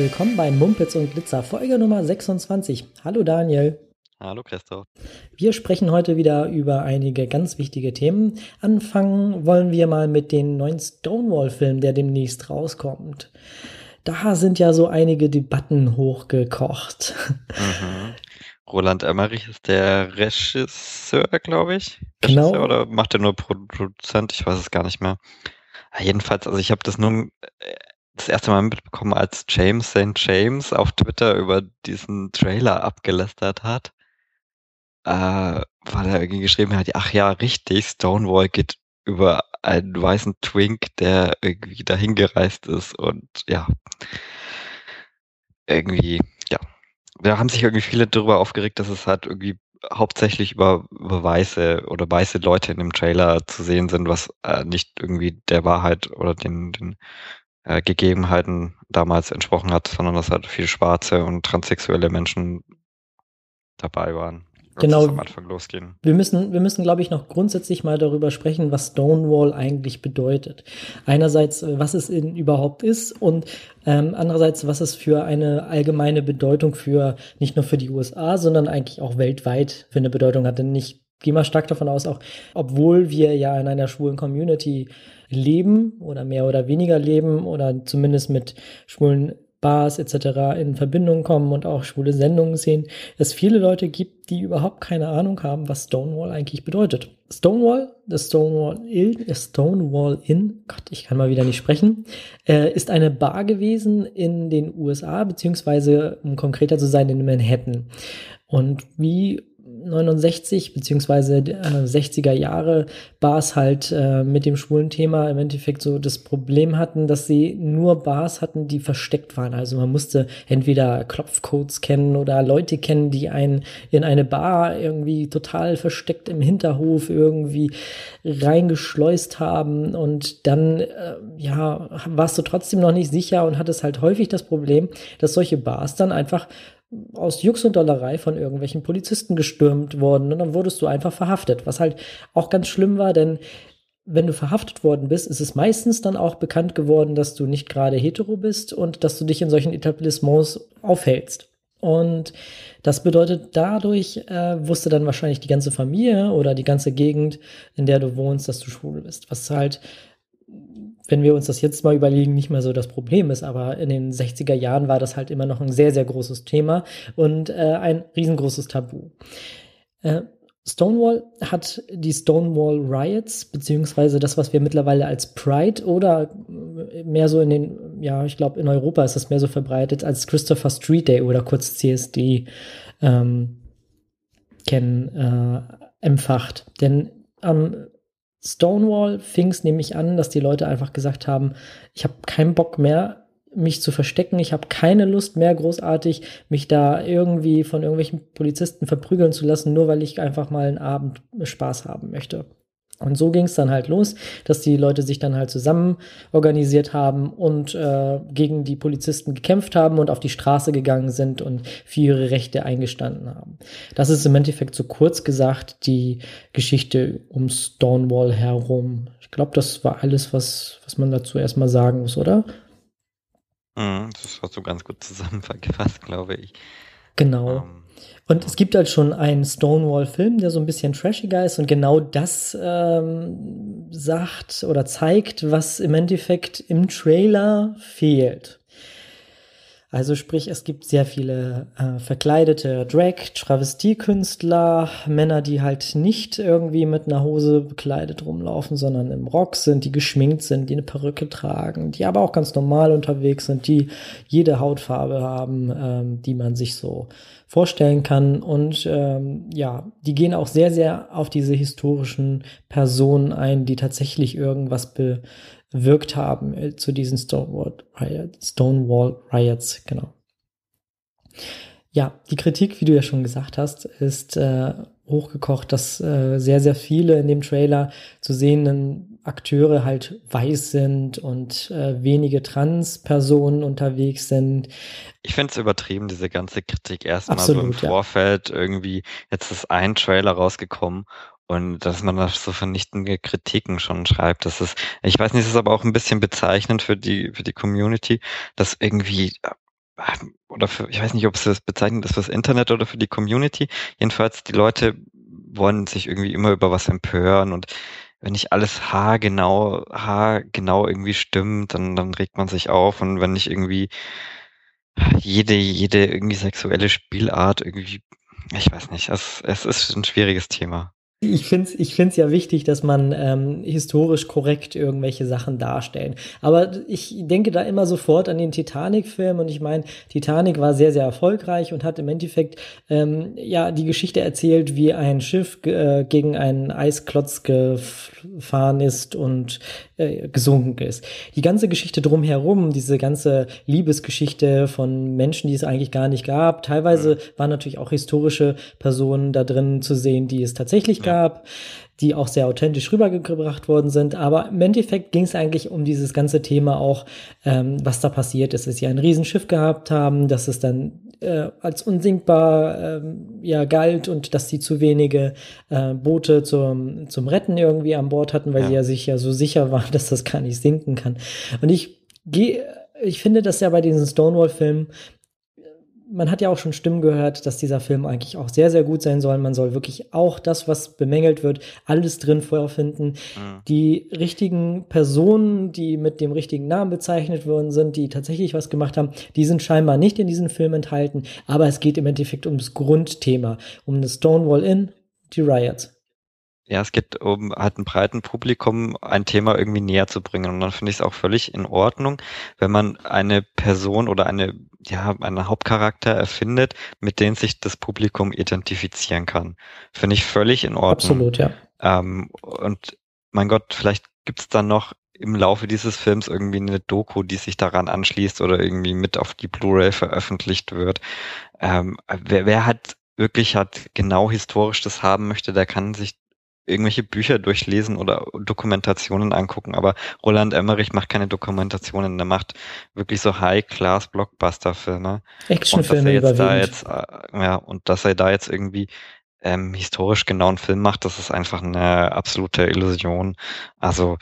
willkommen bei Mumpitz und Glitzer, Folge Nummer 26. Hallo Daniel. Hallo Christoph. Wir sprechen heute wieder über einige ganz wichtige Themen. Anfangen wollen wir mal mit dem neuen Stonewall-Film, der demnächst rauskommt. Da sind ja so einige Debatten hochgekocht. Roland Emmerich ist der Regisseur, glaube ich. Genau. Regisseur oder macht er nur Produzent? Ich weiß es gar nicht mehr. Jedenfalls, also ich habe das nur das erste Mal mitbekommen, als James St. James auf Twitter über diesen Trailer abgelästert hat. Weil er irgendwie geschrieben hat, ach ja, richtig, Stonewall geht über einen weißen Twink, der irgendwie dahin gereist ist und ja, irgendwie, ja. Da haben sich irgendwie viele darüber aufgeregt, dass es halt irgendwie hauptsächlich über weiße oder weiße Leute in dem Trailer zu sehen sind, was nicht irgendwie der Wahrheit oder den Gegebenheiten damals entsprochen hat, sondern dass halt viele schwarze und transsexuelle Menschen dabei waren. Genau. Am Anfang losgehen. Wir müssen, glaube ich, noch grundsätzlich mal darüber sprechen, was Stonewall eigentlich bedeutet. Einerseits, was es überhaupt ist und andererseits, was es für eine allgemeine Bedeutung für nicht nur für die USA, sondern eigentlich auch weltweit für eine Bedeutung hat. Denn ich gehe mal stark davon aus, auch obwohl wir ja in einer schwulen Community leben oder mehr oder weniger leben oder zumindest mit schwulen Bars etc. in Verbindung kommen und auch schwule Sendungen sehen, es viele Leute gibt, die überhaupt keine Ahnung haben, was Stonewall eigentlich bedeutet. Stonewall Inn, Gott, ich kann mal wieder nicht sprechen, ist eine Bar gewesen in den USA, beziehungsweise, um konkreter zu sein, in Manhattan. Und wie 69 beziehungsweise 60er Jahre Bars halt mit dem schwulen Thema im Endeffekt so das Problem hatten, dass sie nur Bars hatten, die versteckt waren. Also man musste entweder Klopfcodes kennen oder Leute kennen, die einen in eine Bar irgendwie total versteckt im Hinterhof irgendwie reingeschleust haben und dann warst du trotzdem noch nicht sicher und hattest halt häufig das Problem, dass solche Bars dann einfach aus Jux und Dollerei von irgendwelchen Polizisten gestürmt worden und dann wurdest du einfach verhaftet, was halt auch ganz schlimm war, denn wenn du verhaftet worden bist, ist es meistens dann auch bekannt geworden, dass du nicht gerade hetero bist und dass du dich in solchen Etablissements aufhältst. Und das bedeutet, dadurch wusste dann wahrscheinlich die ganze Familie oder die ganze Gegend, in der du wohnst, dass du schwul bist, was halt, wenn wir uns das jetzt mal überlegen, nicht mehr so das Problem ist, aber in den 60er Jahren war das halt immer noch ein sehr, sehr großes Thema und ein riesengroßes Tabu. Stonewall hat die Stonewall Riots, beziehungsweise das, was wir mittlerweile als Pride oder mehr so ich glaube in Europa ist das mehr so verbreitet, als Christopher Street Day oder kurz CSD empfacht. Denn Stonewall fing es nämlich an, dass die Leute einfach gesagt haben, ich habe keinen Bock mehr, mich zu verstecken, ich habe keine Lust mehr großartig, mich da irgendwie von irgendwelchen Polizisten verprügeln zu lassen, nur weil ich einfach mal einen Abend Spaß haben möchte. Und so ging es dann halt los, dass die Leute sich dann halt zusammen organisiert haben und gegen die Polizisten gekämpft haben und auf die Straße gegangen sind und für ihre Rechte eingestanden haben. Das ist im Endeffekt so kurz gesagt die Geschichte um Stonewall herum. Ich glaube, das war alles, was man dazu erstmal sagen muss, oder? Das hast du ganz gut zusammengefasst, glaube ich. Genau. Und es gibt halt schon einen Stonewall-Film, der so ein bisschen trashiger ist und genau das sagt oder zeigt, was im Endeffekt im Trailer fehlt. Also sprich, es gibt sehr viele verkleidete Drag-Travestiekünstler, Männer, die halt nicht irgendwie mit einer Hose bekleidet rumlaufen, sondern im Rock sind, die geschminkt sind, die eine Perücke tragen, die aber auch ganz normal unterwegs sind, die jede Hautfarbe haben, die man sich so vorstellen kann. Und die gehen auch sehr, sehr auf diese historischen Personen ein, die tatsächlich irgendwas bewirkt haben zu diesen Stonewall Riots, genau. Ja, die Kritik, wie du ja schon gesagt hast, ist hochgekocht, dass sehr, sehr viele in dem Trailer zu sehenden Akteure halt weiß sind und wenige Trans-Personen unterwegs sind. Ich finde es übertrieben, diese ganze Kritik erstmal so im Vorfeld irgendwie. Jetzt ist ein Trailer rausgekommen und dass man da so vernichtende Kritiken schon schreibt, das ist, ich weiß nicht, das ist aber auch ein bisschen bezeichnend für die Community, dass irgendwie oder für, ich weiß nicht, ob es das bezeichnet ist fürs Internet oder für die Community. Jedenfalls, die Leute wollen sich irgendwie immer über was empören und wenn nicht alles haargenau irgendwie stimmt, dann regt man sich auf und wenn nicht irgendwie jede irgendwie sexuelle Spielart irgendwie, ich weiß nicht, es ist ein schwieriges Thema. Ich find's ja wichtig, dass man historisch korrekt irgendwelche Sachen darstellen. Aber ich denke da immer sofort an den Titanic-Film und ich meine, Titanic war sehr, sehr erfolgreich und hat im Endeffekt ja die Geschichte erzählt, wie ein Schiff gegen einen Eisklotz gefahren ist und gesunken ist. Die ganze Geschichte drumherum, diese ganze Liebesgeschichte von Menschen, die es eigentlich gar nicht gab, teilweise waren natürlich auch historische Personen da drin zu sehen, die es tatsächlich gab, die auch sehr authentisch rübergebracht worden sind. Aber im Endeffekt ging es eigentlich um dieses ganze Thema auch, was da passiert ist, dass sie ein Riesenschiff gehabt haben, dass es dann als unsinkbar ja galt und dass sie zu wenige Boote zum Retten irgendwie an Bord hatten, weil sie ja sich ja so sicher waren, dass das gar nicht sinken kann. Und ich finde das ja bei diesen Stonewall-Filmen, man hat ja auch schon Stimmen gehört, dass dieser Film eigentlich auch sehr, sehr gut sein soll. Man soll wirklich auch das, was bemängelt wird, alles drin vorfinden. Die richtigen Personen, die mit dem richtigen Namen bezeichnet worden sind, die tatsächlich was gemacht haben, die sind scheinbar nicht in diesem Film enthalten. Aber es geht im Endeffekt ums Grundthema, um das Stonewall Inn, die Riots. Ja, es geht um halt ein breiten Publikum ein Thema irgendwie näher zu bringen. Und dann finde ich es auch völlig in Ordnung, wenn man eine Person oder einen Hauptcharakter erfindet, mit dem sich das Publikum identifizieren kann. Finde ich völlig in Ordnung. Absolut, ja. Und mein Gott, vielleicht gibt es dann noch im Laufe dieses Films irgendwie eine Doku, die sich daran anschließt oder irgendwie mit auf die Blu-ray veröffentlicht wird. Wer halt wirklich genau historisch das haben möchte, der kann sich irgendwelche Bücher durchlesen oder Dokumentationen angucken, aber Roland Emmerich macht keine Dokumentationen, der macht wirklich so High-Class-Blockbuster-Filme. Actionfilme überwiegend. Und dass er da jetzt irgendwie historisch genau einen Film macht, das ist einfach eine absolute Illusion. Also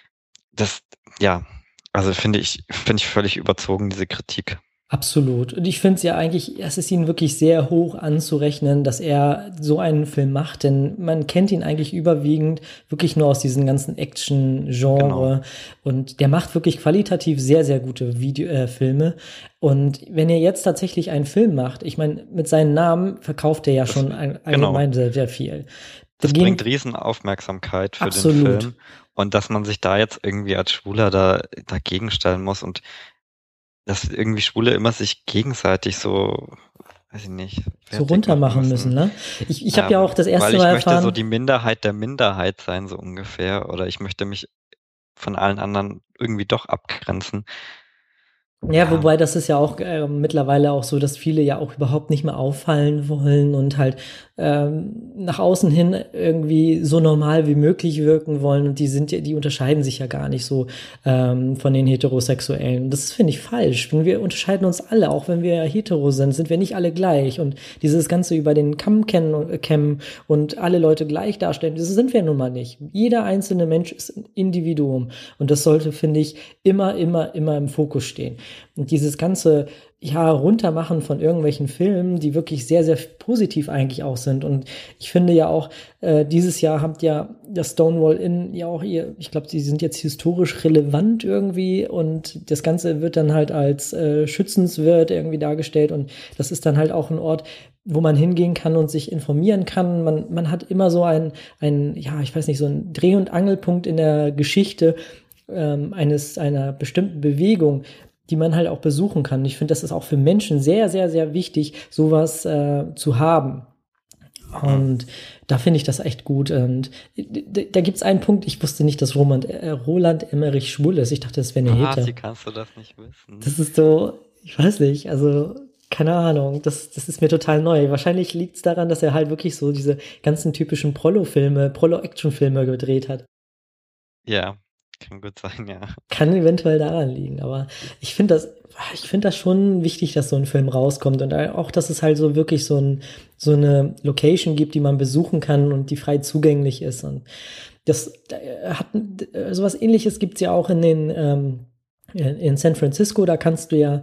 also finde ich völlig überzogen, diese Kritik. Absolut. Und ich finde es ja eigentlich, es ist ihm wirklich sehr hoch anzurechnen, dass er so einen Film macht, denn man kennt ihn eigentlich überwiegend wirklich nur aus diesem ganzen Action-Genre. Genau. Und der macht wirklich qualitativ sehr, sehr gute Filme. Und wenn er jetzt tatsächlich einen Film macht, ich meine, mit seinem Namen verkauft er ja schon allgemein sehr, sehr viel. Das bringt riesen Aufmerksamkeit für den Film. Und dass man sich da jetzt irgendwie als Schwuler dagegen stellen muss und dass irgendwie Schwule immer sich gegenseitig so, weiß ich nicht, so runtermachen müssen, ne? Ich habe ja auch das erste Mal erfahren. Weil ich möchte so die Minderheit der Minderheit sein, so ungefähr. Oder ich möchte mich von allen anderen irgendwie doch abgrenzen. Ja, wobei das ist ja auch mittlerweile auch so, dass viele ja auch überhaupt nicht mehr auffallen wollen und halt nach außen hin irgendwie so normal wie möglich wirken wollen und die unterscheiden sich ja gar nicht so von den Heterosexuellen. Das finde ich falsch. Wir unterscheiden uns alle, auch wenn wir hetero sind wir nicht alle gleich und dieses Ganze über den Kamm kämmen und alle Leute gleich darstellen, das sind wir nun mal nicht. Jeder einzelne Mensch ist ein Individuum und das sollte, finde ich, immer im Fokus stehen. Und dieses ganze Runtermachen von irgendwelchen Filmen, die wirklich sehr, sehr positiv eigentlich auch sind. Und ich finde ja auch, dieses Jahr habt ja das Stonewall Inn ja auch ich glaube, sie sind jetzt historisch relevant irgendwie und das Ganze wird dann halt als schützenswert irgendwie dargestellt und das ist dann halt auch ein Ort, wo man hingehen kann und sich informieren kann. Man hat immer so ich weiß nicht, so ein Dreh- und Angelpunkt in der Geschichte einer bestimmten Bewegung, die man halt auch besuchen kann. Ich finde, das ist auch für Menschen sehr, sehr, sehr wichtig, sowas zu haben. Und da finde ich das echt gut. Und da gibt es einen Punkt, ich wusste nicht, dass Roland Emmerich schwul ist. Ich dachte, das wäre eine Hetero. Wie kannst du das nicht wissen? Das ist so, ich weiß nicht, also keine Ahnung, das ist mir total neu. Wahrscheinlich liegt es daran, dass er halt wirklich so diese ganzen typischen Prollo-Action-Filme gedreht hat. Ja. Kann gut sein, ja. Kann eventuell daran liegen, aber ich finde das schon wichtig, dass so ein Film rauskommt und auch, dass es halt so wirklich so eine Location gibt, die man besuchen kann und die frei zugänglich ist und das hat sowas Ähnliches gibt's ja auch in San Francisco, da kannst du ja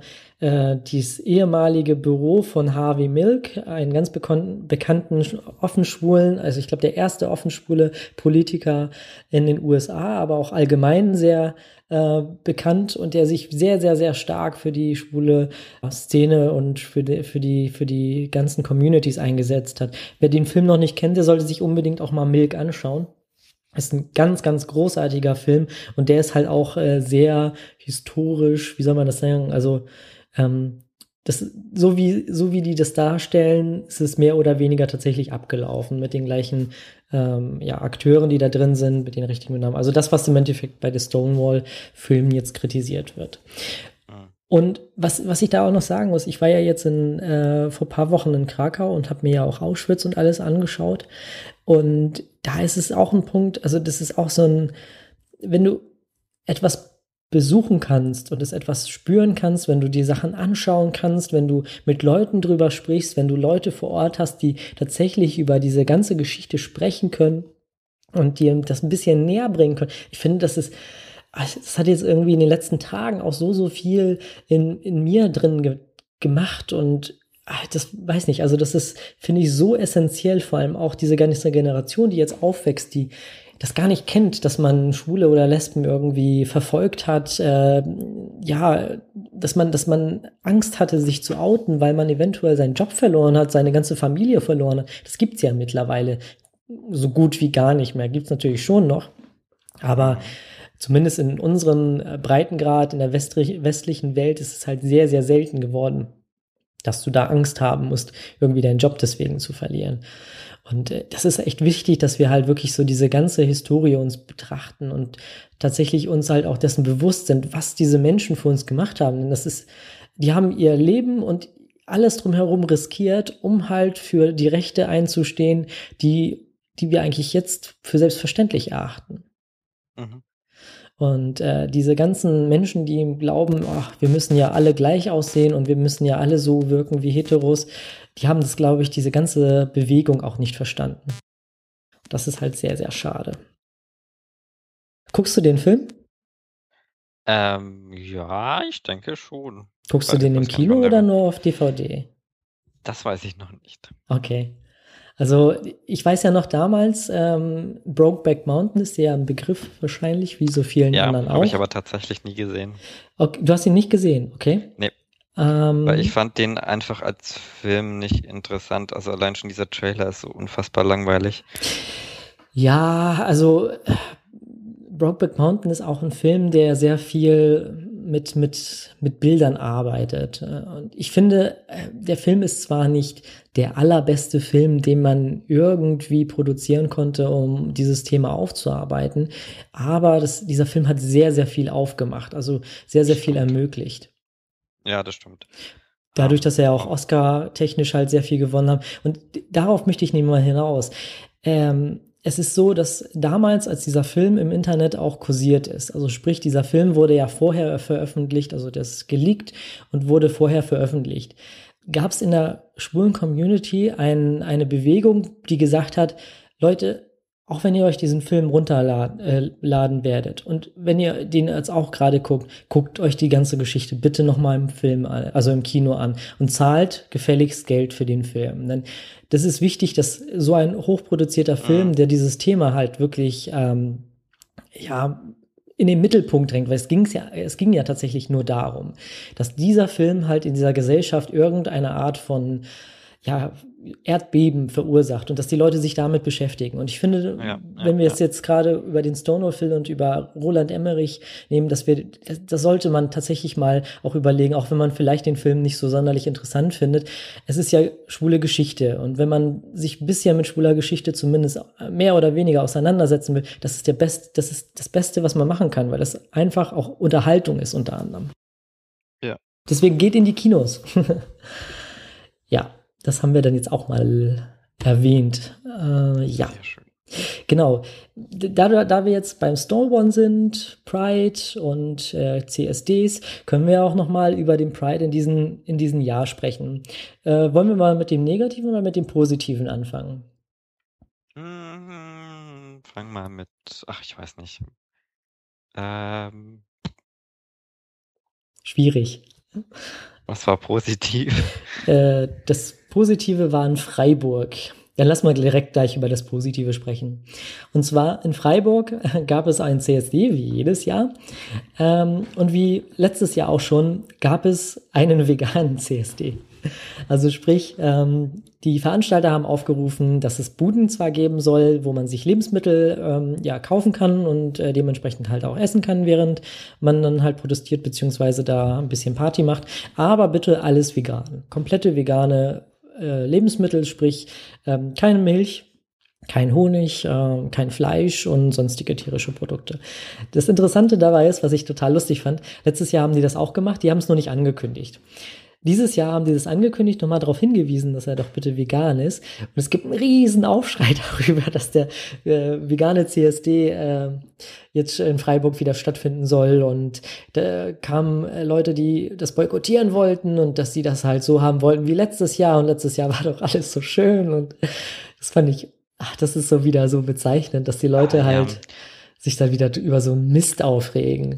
dieses ehemalige Büro von Harvey Milk, einen ganz bekannten offenschwulen, also ich glaube der erste offenschwule Politiker in den USA, aber auch allgemein sehr bekannt und der sich sehr, sehr, sehr stark für die schwule Szene und für die ganzen Communities eingesetzt hat. Wer den Film noch nicht kennt, der sollte sich unbedingt auch mal Milk anschauen. Ist ein ganz, ganz großartiger Film und der ist halt auch sehr historisch, wie soll man das sagen? Also das, so wie die das darstellen, ist es mehr oder weniger tatsächlich abgelaufen mit den gleichen Akteuren, die da drin sind, mit den richtigen Namen. Also das, was im Endeffekt bei den Stonewall-Filmen jetzt kritisiert wird. Und was ich da auch noch sagen muss, ich war ja jetzt vor ein paar Wochen in Krakau und habe mir ja auch Auschwitz und alles angeschaut. Und da ist es auch ein Punkt, also das ist auch so ein, wenn du etwas besuchen kannst und es etwas spüren kannst, wenn du die Sachen anschauen kannst, wenn du mit Leuten drüber sprichst, wenn du Leute vor Ort hast, die tatsächlich über diese ganze Geschichte sprechen können und dir das ein bisschen näher bringen können. Ich finde, das hat jetzt irgendwie in den letzten Tagen auch so viel in mir drin gemacht und das weiß nicht, also das ist, finde ich, so essentiell, vor allem auch diese ganze Generation, die jetzt aufwächst, die das gar nicht kennt, dass man Schwule oder Lesben irgendwie verfolgt hat, dass man Angst hatte, sich zu outen, weil man eventuell seinen Job verloren hat, seine ganze Familie verloren hat. Das gibt's ja mittlerweile so gut wie gar nicht mehr. Gibt's natürlich schon noch, aber zumindest in unserem Breitengrad in der westlichen Welt ist es halt sehr, sehr selten geworden, dass du da Angst haben musst, irgendwie deinen Job deswegen zu verlieren. Und das ist echt wichtig, dass wir halt wirklich so diese ganze Historie uns betrachten und tatsächlich uns halt auch dessen bewusst sind, was diese Menschen für uns gemacht haben. Denn die haben ihr Leben und alles drumherum riskiert, um halt für die Rechte einzustehen, die wir eigentlich jetzt für selbstverständlich erachten. Mhm. Und diese ganzen Menschen, die glauben, ach, wir müssen ja alle gleich aussehen und wir müssen ja alle so wirken wie Heteros, die haben das, glaube ich, diese ganze Bewegung auch nicht verstanden. Das ist halt sehr, sehr schade. Guckst du den Film? Ja, ich denke schon. Guckst du den im Kino oder nur auf DVD? Das weiß ich noch nicht. Okay. Also ich weiß ja noch damals, Brokeback Mountain ist ja ein Begriff wahrscheinlich, wie so vielen anderen auch. Ja, habe ich aber tatsächlich nie gesehen. Okay, du hast ihn nicht gesehen, okay? Nee. Weil ich fand den einfach als Film nicht interessant. Also allein schon dieser Trailer ist so unfassbar langweilig. Ja, also Brokeback Mountain ist auch ein Film, der sehr viel mit Bildern arbeitet. Und ich finde, der Film ist zwar nicht der allerbeste Film, den man irgendwie produzieren konnte, um dieses Thema aufzuarbeiten, aber dieser Film hat sehr, sehr viel aufgemacht, also sehr, sehr viel ermöglicht. Ja, das stimmt. Dadurch, dass er auch Oscar-technisch halt sehr viel gewonnen hat. Und darauf möchte ich nicht mal hinaus. Es ist so, dass damals, als dieser Film im Internet auch kursiert ist, also sprich, dieser Film wurde ja vorher veröffentlicht, also das ist geleakt und wurde vorher veröffentlicht, gab es in der schwulen Community eine Bewegung, die gesagt hat, Leute, auch wenn ihr euch diesen Film runterladen werdet und wenn ihr den jetzt auch gerade guckt euch die ganze Geschichte bitte nochmal im Film an, also im Kino an und zahlt gefälligst Geld für den Film. Denn das ist wichtig, dass so ein hochproduzierter Film, der dieses Thema halt wirklich in den Mittelpunkt drängt, weil es ging ja tatsächlich nur darum, dass dieser Film halt in dieser Gesellschaft irgendeine Art von Erdbeben verursacht und dass die Leute sich damit beschäftigen. Und ich finde, wenn wir es jetzt gerade über den Stonewall-Film und über Roland Emmerich nehmen, das sollte man tatsächlich mal auch überlegen, auch wenn man vielleicht den Film nicht so sonderlich interessant findet. Es ist ja schwule Geschichte und wenn man sich ein bisschen mit schwuler Geschichte zumindest mehr oder weniger auseinandersetzen will, das ist das Beste, was man machen kann, weil das einfach auch Unterhaltung ist unter anderem. Ja. Deswegen geht in die Kinos. Ja. Das haben wir dann jetzt auch mal erwähnt. Ja, genau. Da wir jetzt beim Stonewall sind, Pride und CSDs, können wir auch noch mal über den Pride in diesem Jahr sprechen. Wollen wir mal mit dem Negativen oder mit dem Positiven anfangen? Fang mal mit, ich weiß nicht. Schwierig. Was war positiv? Das Positive war in Freiburg. Dann lass mal direkt gleich über das Positive sprechen. Und zwar in Freiburg gab es ein CSD, wie jedes Jahr. Und wie letztes Jahr auch schon, gab es einen veganen CSD. Also sprich, die Veranstalter haben aufgerufen, dass es Buden zwar geben soll, wo man sich Lebensmittel kaufen kann und dementsprechend halt auch essen kann, während man dann halt protestiert beziehungsweise da ein bisschen Party macht, aber bitte alles vegan. Komplette vegane Lebensmittel, sprich keine Milch, kein Honig, kein Fleisch und sonstige tierische Produkte. Das Interessante dabei ist, was ich total lustig fand, letztes Jahr haben die das auch gemacht, die haben es nur nicht angekündigt. Dieses Jahr haben die das angekündigt, nochmal darauf hingewiesen, dass er doch bitte vegan ist. Und es gibt einen riesen Aufschrei darüber, dass der vegane CSD jetzt in Freiburg wieder stattfinden soll. Und da kamen Leute, die das boykottieren wollten und dass sie das halt so haben wollten wie letztes Jahr. Und letztes Jahr war doch alles so schön. Und das fand ich, das ist so wieder so bezeichnend, dass die Leute halt sich dann wieder über so Mist aufregen.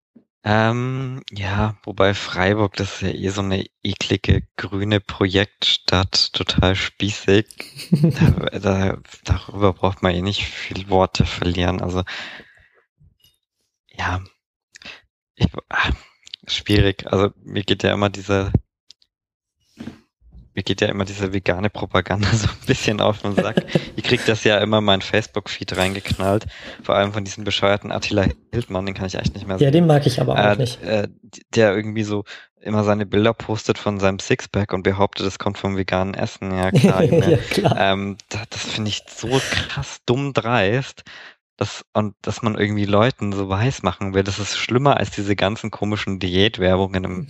Ja, wobei Freiburg, das ist ja eh so eine eklige grüne Projektstadt, total spießig. Darüber braucht man eh nicht viel Worte verlieren. Also, ja, schwierig. Also mir geht ja immer diese vegane Propaganda so ein bisschen auf den Sack. Ich krieg das ja immer in meinen Facebook-Feed reingeknallt. Vor allem von diesem bescheuerten Attila Hildmann, den kann ich echt nicht mehr sehen. Ja, den mag ich aber auch nicht. Der irgendwie so immer seine Bilder postet von seinem Sixpack und behauptet, das kommt vom veganen Essen. Ja, klar. Ja, klar. Das finde ich so krass dumm dreist. Dass man irgendwie Leuten so weiß machen will, das ist schlimmer als diese ganzen komischen Diätwerbungen im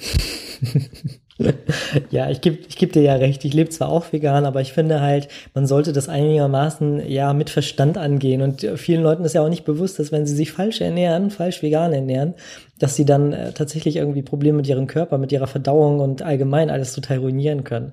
Ja, ich geb dir ja recht. Ich lebe zwar auch vegan, aber ich finde halt, man sollte das einigermaßen ja mit Verstand angehen. Und vielen Leuten ist ja auch nicht bewusst, dass wenn sie sich falsch vegan ernähren, dass sie dann tatsächlich irgendwie Probleme mit ihrem Körper, mit ihrer Verdauung und allgemein alles total ruinieren können.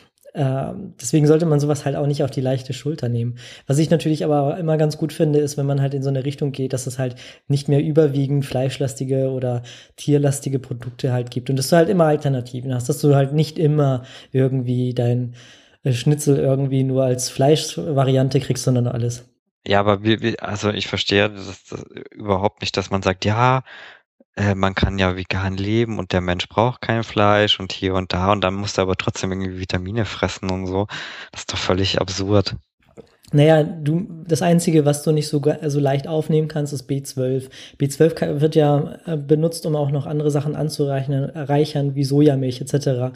Deswegen sollte man sowas halt auch nicht auf die leichte Schulter nehmen. Was ich natürlich aber immer ganz gut finde, ist, wenn man halt in so eine Richtung geht, dass es halt nicht mehr überwiegend fleischlastige oder tierlastige Produkte halt gibt und dass du halt immer Alternativen hast, dass du halt nicht immer irgendwie dein Schnitzel irgendwie nur als Fleischvariante kriegst, sondern alles. Ja, aber also ich verstehe das überhaupt nicht, dass man sagt, ja, man kann ja vegan leben und der Mensch braucht kein Fleisch und hier und da und dann musst du aber trotzdem irgendwie Vitamine fressen und so. Das ist doch völlig absurd. Naja, das Einzige, was du nicht so leicht aufnehmen kannst, ist B12. B12 wird ja benutzt, um auch noch andere Sachen anzureichern, wie Sojamilch etc.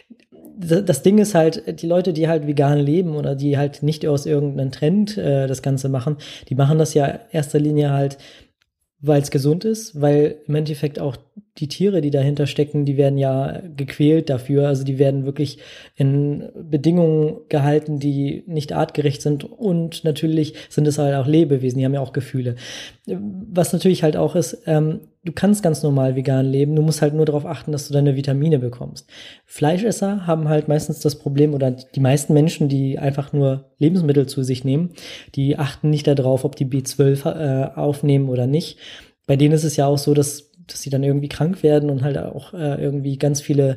Das Ding ist halt, die Leute, die halt vegan leben oder die halt nicht aus irgendeinem Trend das Ganze machen, die machen das ja in erster Linie halt, weil es gesund ist, weil im Endeffekt auch die Tiere, die dahinter stecken, die werden ja gequält dafür. Also die werden wirklich in Bedingungen gehalten, die nicht artgerecht sind. Und natürlich sind es halt auch Lebewesen, die haben ja auch Gefühle. Was natürlich halt auch ist, du kannst ganz normal vegan leben, du musst halt nur darauf achten, dass du deine Vitamine bekommst. Fleischesser haben halt meistens das Problem, oder die meisten Menschen, die einfach nur Lebensmittel zu sich nehmen, die achten nicht darauf, ob die B12 aufnehmen oder nicht. Bei denen ist es ja auch so, dass sie dann irgendwie krank werden und halt auch irgendwie ganz viele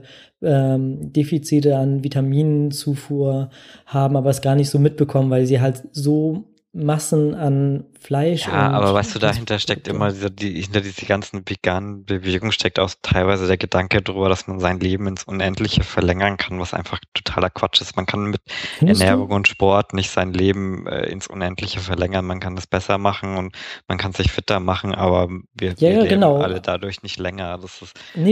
Defizite an Vitaminzufuhr haben, aber es gar nicht so mitbekommen, weil sie halt so Massen an Fleisch Ja, und aber weißt du, dahinter steckt immer hinter diese ganzen veganen Bewegungen steckt auch teilweise der Gedanke darüber, dass man sein Leben ins Unendliche verlängern kann, was einfach totaler Quatsch ist. Man kann mit Ernährung und Sport nicht sein Leben ins Unendliche verlängern. Man kann das besser machen und man kann sich fitter machen, aber wir leben genau. alle dadurch nicht länger. Das ist nee,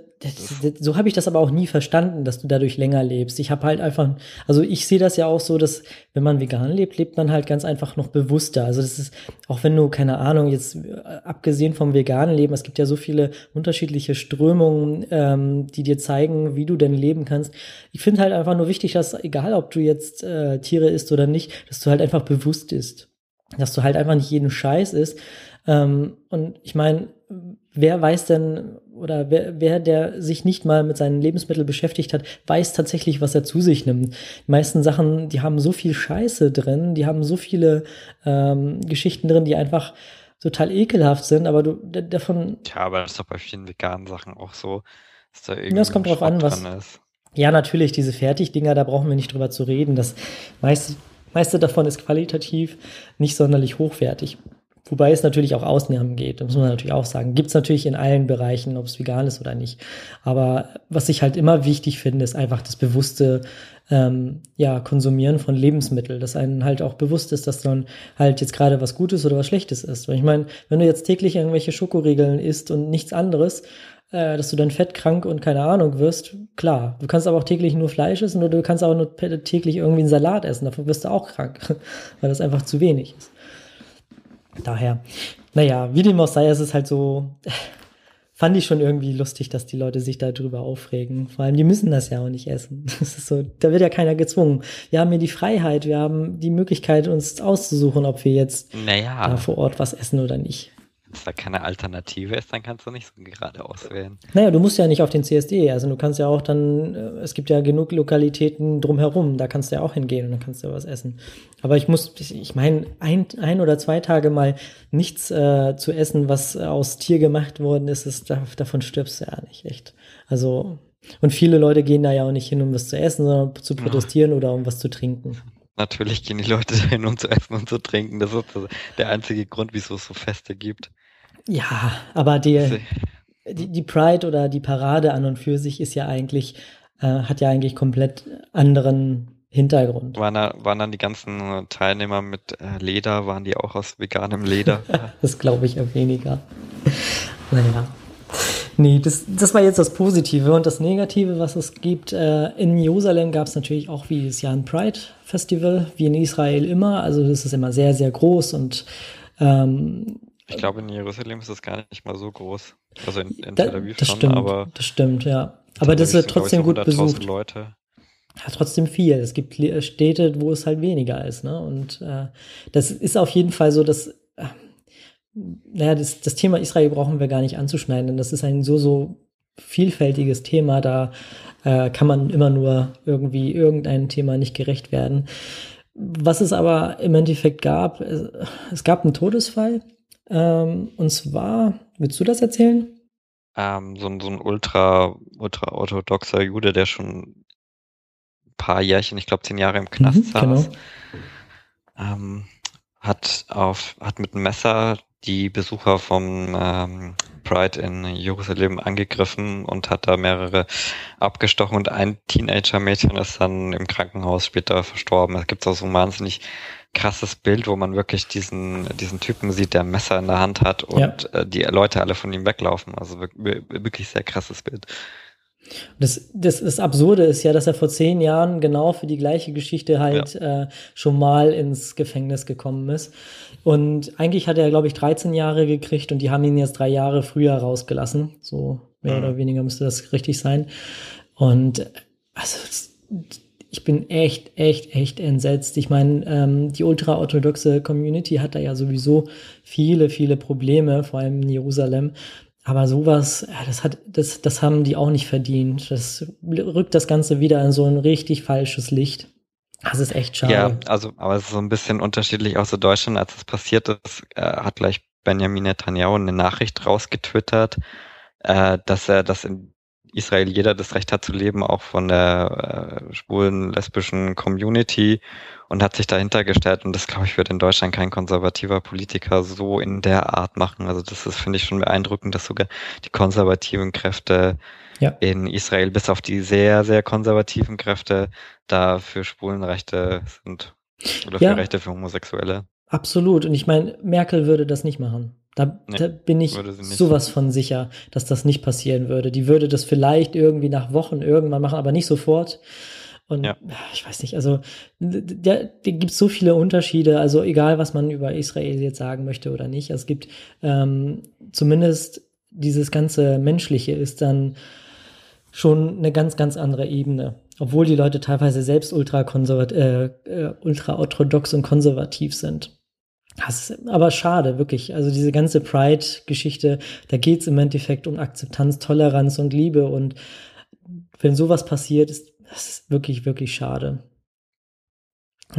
so habe ich das aber auch nie verstanden, dass du dadurch länger lebst. Ich habe halt einfach, also ich sehe das ja auch so, dass wenn man vegan lebt, lebt man halt ganz einfach noch bewusster. Also das ist, auch wenn du, keine Ahnung, jetzt abgesehen vom veganen Leben, es gibt ja so viele unterschiedliche Strömungen, die dir zeigen, wie du denn leben kannst. Ich finde halt einfach nur wichtig, dass egal, ob du jetzt Tiere isst oder nicht, dass du halt einfach bewusst isst. Dass du halt einfach nicht jeden Scheiß isst. Und ich meine, wer weiß denn, oder wer, der sich nicht mal mit seinen Lebensmitteln beschäftigt hat, weiß tatsächlich, was er zu sich nimmt. Die meisten Sachen, die haben so viel Scheiße drin, die haben so viele Geschichten drin, die einfach total ekelhaft sind, aber davon... Tja, aber das ist doch bei vielen veganen Sachen auch so. dass da Ja, es irgendwie kommt drauf Schrott an, dran was. ist. Ja, natürlich, diese Fertigdinger, da brauchen wir nicht drüber zu reden. Das meiste davon ist qualitativ nicht sonderlich hochwertig. Wobei es natürlich auch Ausnahmen geht, das muss man natürlich auch sagen. Gibt es natürlich in allen Bereichen, ob es vegan ist oder nicht. Aber was ich halt immer wichtig finde, ist einfach das bewusste Konsumieren von Lebensmitteln, dass einem halt auch bewusst ist, dass dann halt jetzt gerade was Gutes oder was Schlechtes ist. Weil ich meine, wenn du jetzt täglich irgendwelche Schokoriegeln isst und nichts anderes, dass du dann fettkrank und keine Ahnung wirst, klar. Du kannst aber auch täglich nur Fleisch essen oder du kannst auch nur täglich irgendwie einen Salat essen, davon wirst du auch krank, weil das einfach zu wenig ist. Daher, naja, wie dem auch sei, es ist halt so, fand ich schon irgendwie lustig, dass die Leute sich darüber aufregen. Vor allem, die müssen das ja auch nicht essen. Das ist so, da wird ja keiner gezwungen. Wir haben hier die Freiheit, wir haben die Möglichkeit, uns auszusuchen, ob wir jetzt da Naja, vor Ort was essen oder nicht. wenn es da keine Alternative ist, dann kannst du nicht so gerade auswählen. Naja, du musst ja nicht auf den CSD, also du kannst ja auch dann, es gibt ja genug Lokalitäten drumherum, da kannst du ja auch hingehen und dann kannst du was essen. Aber ich meine, ein oder 2 Tage mal nichts zu essen, was aus Tier gemacht worden ist, davon stirbst du ja nicht, echt. Also, und viele Leute gehen da ja auch nicht hin, um was zu essen, sondern zu protestieren oder um was zu trinken. Natürlich gehen die Leute dahin, um zu essen und zu trinken. Das ist der einzige Grund, wieso es so Feste gibt. Ja, aber die Pride oder die Parade an und für sich ist ja eigentlich, hat ja eigentlich komplett anderen Hintergrund. Waren dann die ganzen Teilnehmer mit Leder, waren die auch aus veganem Leder? Das glaube ich ja weniger. Naja. Nee, das war jetzt das Positive. Und das Negative, was es gibt, in Jerusalem gab es natürlich auch wie jedes Jahr ein Pride-Festival, wie in Israel immer. Also das ist immer sehr, sehr groß und ich glaube, in Jerusalem ist das gar nicht mal so groß. Also in Tel Aviv das schon, stimmt, aber das stimmt, ja. Aber das wird trotzdem gut besucht. Leute. Ja, trotzdem viel. Es gibt Städte, wo es halt weniger ist, ne? Und das ist auf jeden Fall so, dass das Thema Israel brauchen wir gar nicht anzuschneiden, denn das ist ein so vielfältiges Thema, da kann man immer nur irgendwie irgendeinem Thema nicht gerecht werden. Was es aber im Endeffekt gab, es gab einen Todesfall, und zwar, willst du das erzählen? So ein ultra-orthodoxer Jude, der schon ein paar Jährchen, ich glaube 10 Jahre im Knast saß, hat mit einem Messer die Besucher vom Pride in Jerusalem angegriffen und hat da mehrere abgestochen und ein Teenager-Mädchen ist dann im Krankenhaus später verstorben. Es gibt auch so ein wahnsinnig krasses Bild, wo man wirklich diesen Typen sieht, der ein Messer in der Hand hat und die Leute alle von ihm weglaufen. Also wirklich sehr krasses Bild. Das Absurde ist ja, dass er vor 10 Jahren genau für die gleiche Geschichte halt schon mal ins Gefängnis gekommen ist. Und eigentlich hat er, glaube ich, 13 Jahre gekriegt und die haben ihn jetzt 3 Jahre früher rausgelassen. So mehr oder weniger müsste das richtig sein. Und also ich bin echt entsetzt. Ich meine, die ultraorthodoxe Community hat da ja sowieso viele Probleme, vor allem in Jerusalem. Aber sowas, das haben die auch nicht verdient. Das rückt das Ganze wieder in so ein richtig falsches Licht. Das ist echt schade. Ja, aber es ist so ein bisschen unterschiedlich auch so Deutschland, als es passiert ist, hat gleich Benjamin Netanyahu eine Nachricht rausgetwittert, dass in Israel jeder das Recht hat zu leben, auch von der schwulen, lesbischen Community und hat sich dahinter gestellt und das, glaube ich, wird in Deutschland kein konservativer Politiker so in der Art machen. Also das ist, finde ich, schon beeindruckend, dass sogar die konservativen Kräfte in Israel, bis auf die sehr, sehr konservativen Kräfte, da für Schwulenrechte sind oder für Rechte für Homosexuelle. Absolut. Und ich meine, Merkel würde das nicht machen. Da bin ich sowas von sicher, dass das nicht passieren würde. Die würde das vielleicht irgendwie nach Wochen irgendwann machen, aber nicht sofort. Und ich weiß nicht, also da gibt es so viele Unterschiede, also egal, was man über Israel jetzt sagen möchte oder nicht. Es gibt zumindest dieses ganze Menschliche ist dann schon eine ganz andere Ebene. Obwohl die Leute teilweise selbst ultra-orthodox und konservativ sind. Das ist aber schade, wirklich. Also diese ganze Pride-Geschichte, da geht es im Endeffekt um Akzeptanz, Toleranz und Liebe. Und wenn sowas passiert, das ist wirklich schade. Und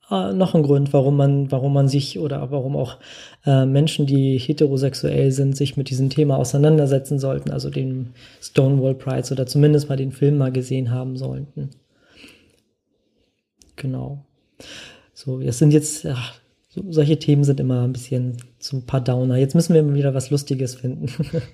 noch ein Grund, warum man sich oder warum auch Menschen, die heterosexuell sind, sich mit diesem Thema auseinandersetzen sollten, also den Stonewall Prides oder zumindest mal den Film mal gesehen haben sollten. Genau. So, es sind jetzt, solche Themen sind immer ein bisschen so ein paar Downer. Jetzt müssen wir mal wieder was Lustiges finden.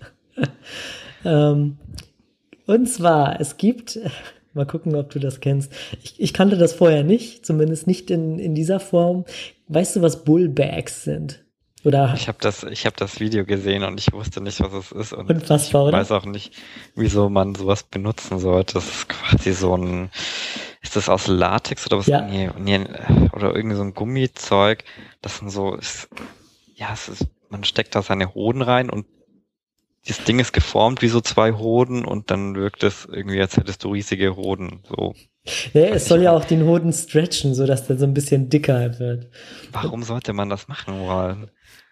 Und zwar, es gibt, mal gucken, ob du das kennst. Ich kannte das vorher nicht, zumindest nicht in dieser Form. Weißt du, was Bullbags sind? Oder? Ich habe das Video gesehen und ich wusste nicht, was es ist. Und unfassbar, ich weiß auch nicht, wieso man sowas benutzen sollte. Das ist quasi ist das aus Latex oder was? Ja. Nee, oder irgendwie so ein Gummizeug. Das sind so, man steckt da seine Hoden rein und das Ding ist geformt wie so 2 Hoden und dann wirkt es irgendwie, als hättest du riesige Hoden. So. Ja, es soll ja auch den Hoden stretchen, sodass der so ein bisschen dicker wird. Warum sollte man das machen wollen?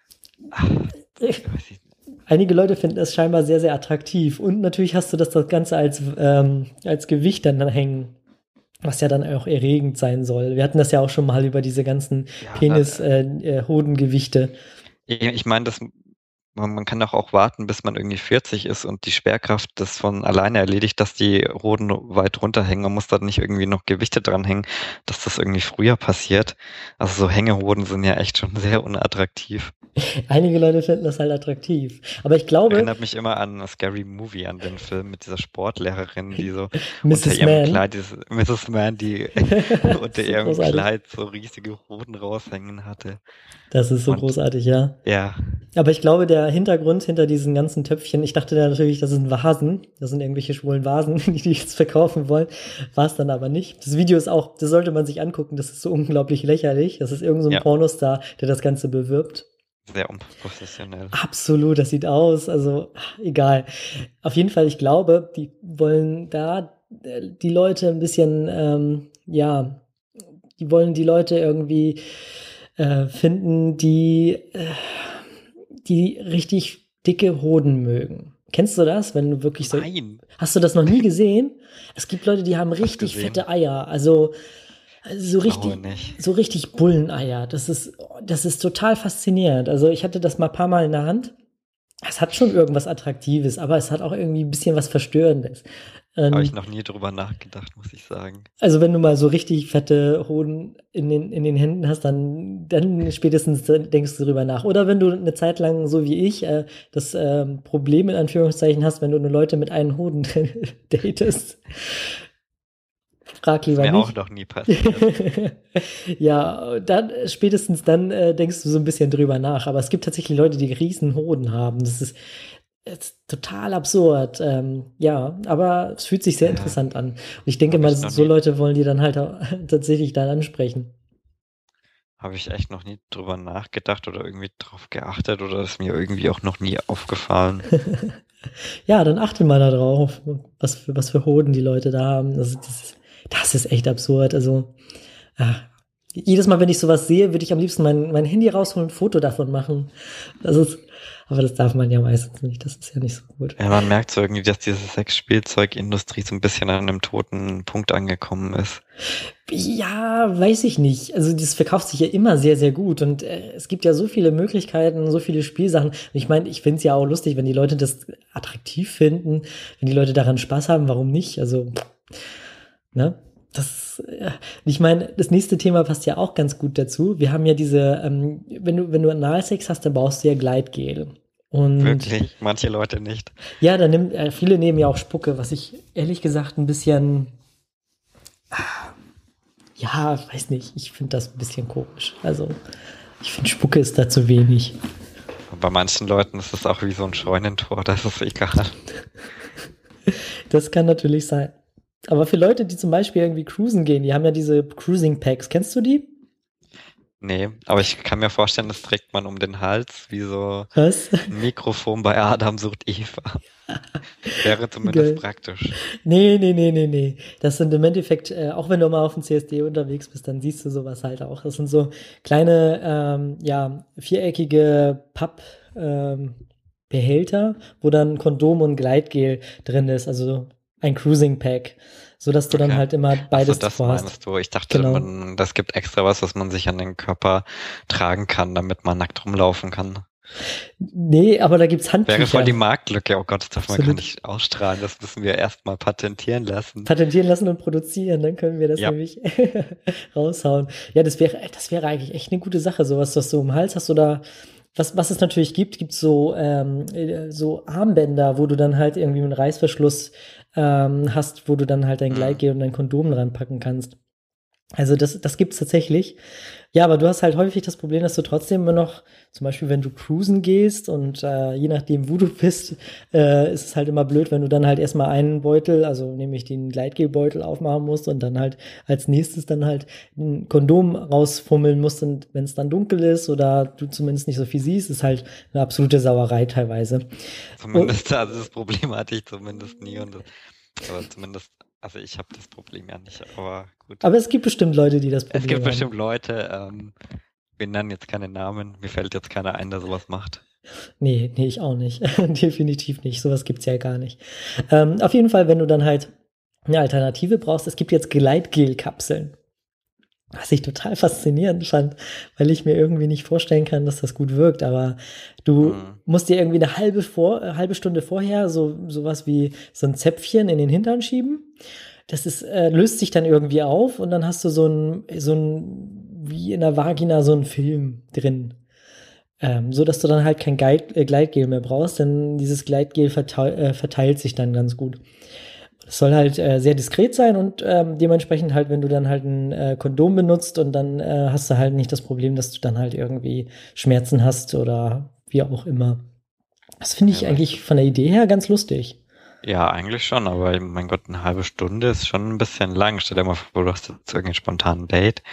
Einige Leute finden das scheinbar sehr, sehr attraktiv. Und natürlich hast du das Ganze als Gewicht dann hängen, was ja dann auch erregend sein soll. Wir hatten das ja auch schon mal über diese ganzen Penis-Hodengewichte. Ich meine, man kann doch auch warten, bis man irgendwie 40 ist und die Schwerkraft das von alleine erledigt, dass die Hoden weit runterhängen. Man muss da nicht irgendwie noch Gewichte dranhängen, dass das irgendwie früher passiert. Also so Hängehoden sind ja echt schon sehr unattraktiv. Einige Leute finden das halt attraktiv. Aber ich glaube... Erinnert mich immer an Scary Movie, an den Film mit dieser Sportlehrerin, die so Mrs. unter ihrem Mann. Kleid, Mrs. Mann, die unter ihrem großartig. Kleid so riesige Hoden raushängen hatte. Das ist so großartig, ja. Ja. Aber ich glaube, der Hintergrund hinter diesen ganzen Töpfchen, ich dachte ja natürlich, das sind Vasen, das sind irgendwelche schwulen Vasen, die jetzt verkaufen wollen, war es dann aber nicht. Das Video ist auch, das sollte man sich angucken, das ist so unglaublich lächerlich. Das ist irgend so ein Pornostar, der das Ganze bewirbt. Sehr unprofessionell. Absolut, das sieht aus, also egal. Auf jeden Fall, ich glaube, die wollen da die Leute ein bisschen, die wollen die Leute irgendwie finden, die richtig dicke Hoden mögen. Kennst du das, wenn du wirklich so... Nein. Hast du das noch nie gesehen? Es gibt Leute, die haben richtig fette Eier, also so richtig Bulleneier. Das ist total faszinierend. Also ich hatte das mal ein paar Mal in der Hand. Es hat schon irgendwas Attraktives, aber es hat auch irgendwie ein bisschen was Verstörendes. Habe ich noch nie drüber nachgedacht, muss ich sagen. Also wenn du mal so richtig fette Hoden in den Händen hast, dann spätestens denkst du drüber nach. Oder wenn du eine Zeit lang, so wie ich, das Problem in Anführungszeichen hast, wenn du nur Leute mit einem Hoden datest. Frag lieber nicht. Das ist mir auch noch nie passiert. Ja, spätestens dann denkst du so ein bisschen drüber nach. Aber es gibt tatsächlich Leute, die riesen Hoden haben. Das ist total absurd. Aber es fühlt sich sehr interessant an. Und ich denke mal, so Leute wollen die dann halt auch tatsächlich dann ansprechen. Habe ich echt noch nie drüber nachgedacht oder irgendwie drauf geachtet oder ist mir irgendwie auch noch nie aufgefallen. Ja, dann achte mal da drauf, was für Hoden die Leute da haben. Das ist echt absurd. Also, jedes Mal, wenn ich sowas sehe, würde ich am liebsten mein Handy rausholen und ein Foto davon machen. Aber das darf man ja meistens nicht. Das ist ja nicht so gut. Ja, man merkt so irgendwie, dass diese Sexspielzeugindustrie so ein bisschen an einem toten Punkt angekommen ist. Ja, weiß ich nicht. Also das verkauft sich ja immer sehr, sehr gut. Und es gibt ja so viele Möglichkeiten, so viele Spielsachen. Und ich meine, ich finde es ja auch lustig, wenn die Leute das attraktiv finden, wenn die Leute daran Spaß haben, warum nicht? Also, ne? Ich meine, das nächste Thema passt ja auch ganz gut dazu. Wir haben ja diese, wenn du Analsex hast, dann brauchst du ja Gleitgel. Und wirklich? Manche Leute nicht. Ja, viele nehmen ja auch Spucke, was ich ehrlich gesagt ein bisschen, weiß nicht, ich finde das ein bisschen komisch. Also, ich finde Spucke ist da zu wenig. Bei manchen Leuten ist es auch wie so ein Scheunentor, das ist egal. Das kann natürlich sein. Aber für Leute, die zum Beispiel irgendwie cruisen gehen, die haben ja diese Cruising Packs. Kennst du die? Nee, aber ich kann mir vorstellen, das trägt man um den Hals, wie so Was? ein Mikrofon bei Adam sucht Eva. Wäre zumindest praktisch. Nee. Das sind im Endeffekt, auch wenn du mal auf dem CSD unterwegs bist, dann siehst du sowas halt auch. Das sind so kleine, viereckige Pappbehälter, wo dann Kondom und Gleitgel drin ist, also ein Cruising Pack. sodass du dann Okay. halt immer Ach so, beides das vorhast. meinst du. Ich dachte, Genau. das gibt extra was man sich an den Körper tragen kann, damit man nackt rumlaufen kann. Nee, aber da gibt's Wäre voll die Handtücher. Marktlücke. Oh Gott, das darf man gar Absolut. nicht ausstrahlen. Das müssen wir erstmal patentieren lassen. Patentieren lassen und produzieren, dann können wir das Ja. nämlich raushauen. Ja, das wäre eigentlich echt eine gute Sache, sowas, was du im Hals hast oder was es natürlich gibt so, so Armbänder, wo du dann halt irgendwie einen Reißverschluss hast, wo du dann halt dein Hm. Gleitgel und dein Kondom ranpacken kannst. Also das gibt's tatsächlich. Ja, aber du hast halt häufig das Problem, dass du trotzdem immer noch, zum Beispiel, wenn du cruisen gehst und je nachdem, wo du bist, ist es halt immer blöd, wenn du dann halt erstmal einen Beutel, also nämlich den Gleitgelbeutel aufmachen musst und dann halt als nächstes dann halt ein Kondom rausfummeln musst und wenn es dann dunkel ist oder du zumindest nicht so viel siehst, ist halt eine absolute Sauerei teilweise. Und, Zumindest, also das Problem hatte ich zumindest nie. Aber zumindest, also ich habe das Problem ja nicht. Aber gut. aber es gibt bestimmt Leute, die das Es gibt Problem bestimmt haben. Leute, wir nennen jetzt keine Namen. Mir fällt jetzt keiner ein, der sowas macht. Nee, ich auch nicht. Definitiv nicht. Sowas gibt's ja gar nicht. Auf jeden Fall, wenn du dann halt eine Alternative brauchst, es gibt jetzt Gleitgel-Kapseln. Was ich total faszinierend fand, weil ich mir irgendwie nicht vorstellen kann, dass das gut wirkt. Aber du Hm. musst dir irgendwie eine halbe Stunde vorher sowas wie so ein Zäpfchen in den Hintern schieben. Das ist, löst sich dann irgendwie auf und dann hast du wie in der Vagina so einen Film drin. So dass du dann halt kein Gleitgel mehr brauchst, denn dieses Gleitgel verteilt sich dann ganz gut. Es soll halt sehr diskret sein und dementsprechend halt, wenn du dann halt ein Kondom benutzt und dann hast du halt nicht das Problem, dass du dann halt irgendwie Schmerzen hast oder wie auch immer. Das finde Ja, ich eigentlich von der Idee her ganz lustig. ja, eigentlich schon, aber mein Gott, eine halbe Stunde ist schon ein bisschen lang. Stell dir mal vor, du hast jetzt irgendwie spontan ein Date.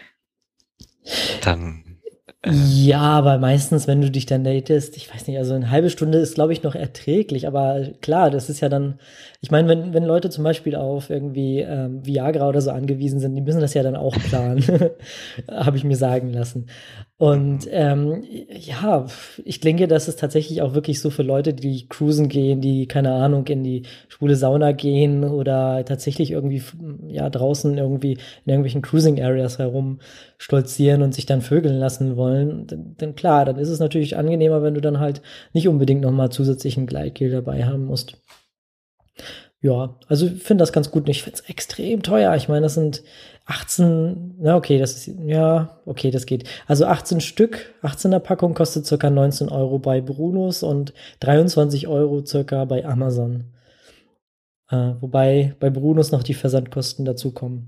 Dann, Ja, aber meistens, wenn du dich dann datest, ich weiß nicht, also eine halbe Stunde ist, glaube ich, noch erträglich, aber klar, das ist ja dann, ich meine, wenn Leute zum Beispiel auf irgendwie Viagra oder so angewiesen sind, die müssen das ja dann auch planen, habe ich mir sagen lassen. Und ja, ich denke, das ist tatsächlich auch wirklich so für Leute, die cruisen gehen, die, keine Ahnung, in die schwule Sauna gehen oder tatsächlich irgendwie, ja, draußen irgendwie in irgendwelchen Cruising Areas herumstolzieren und sich dann vögeln lassen wollen, dann klar, dann ist es natürlich angenehmer, wenn du dann halt nicht unbedingt nochmal zusätzlichen Gleitgel dabei haben musst. Ja, also ich finde das ganz gut. Und ich finde es extrem teuer. Ich meine, das sind 18, na okay, das ist, ja, okay, das geht. Also 18 Stück, 18er Packung kostet circa 19 Euro bei Brunos und 23 Euro circa bei Amazon. Wobei bei Brunos noch die Versandkosten dazukommen.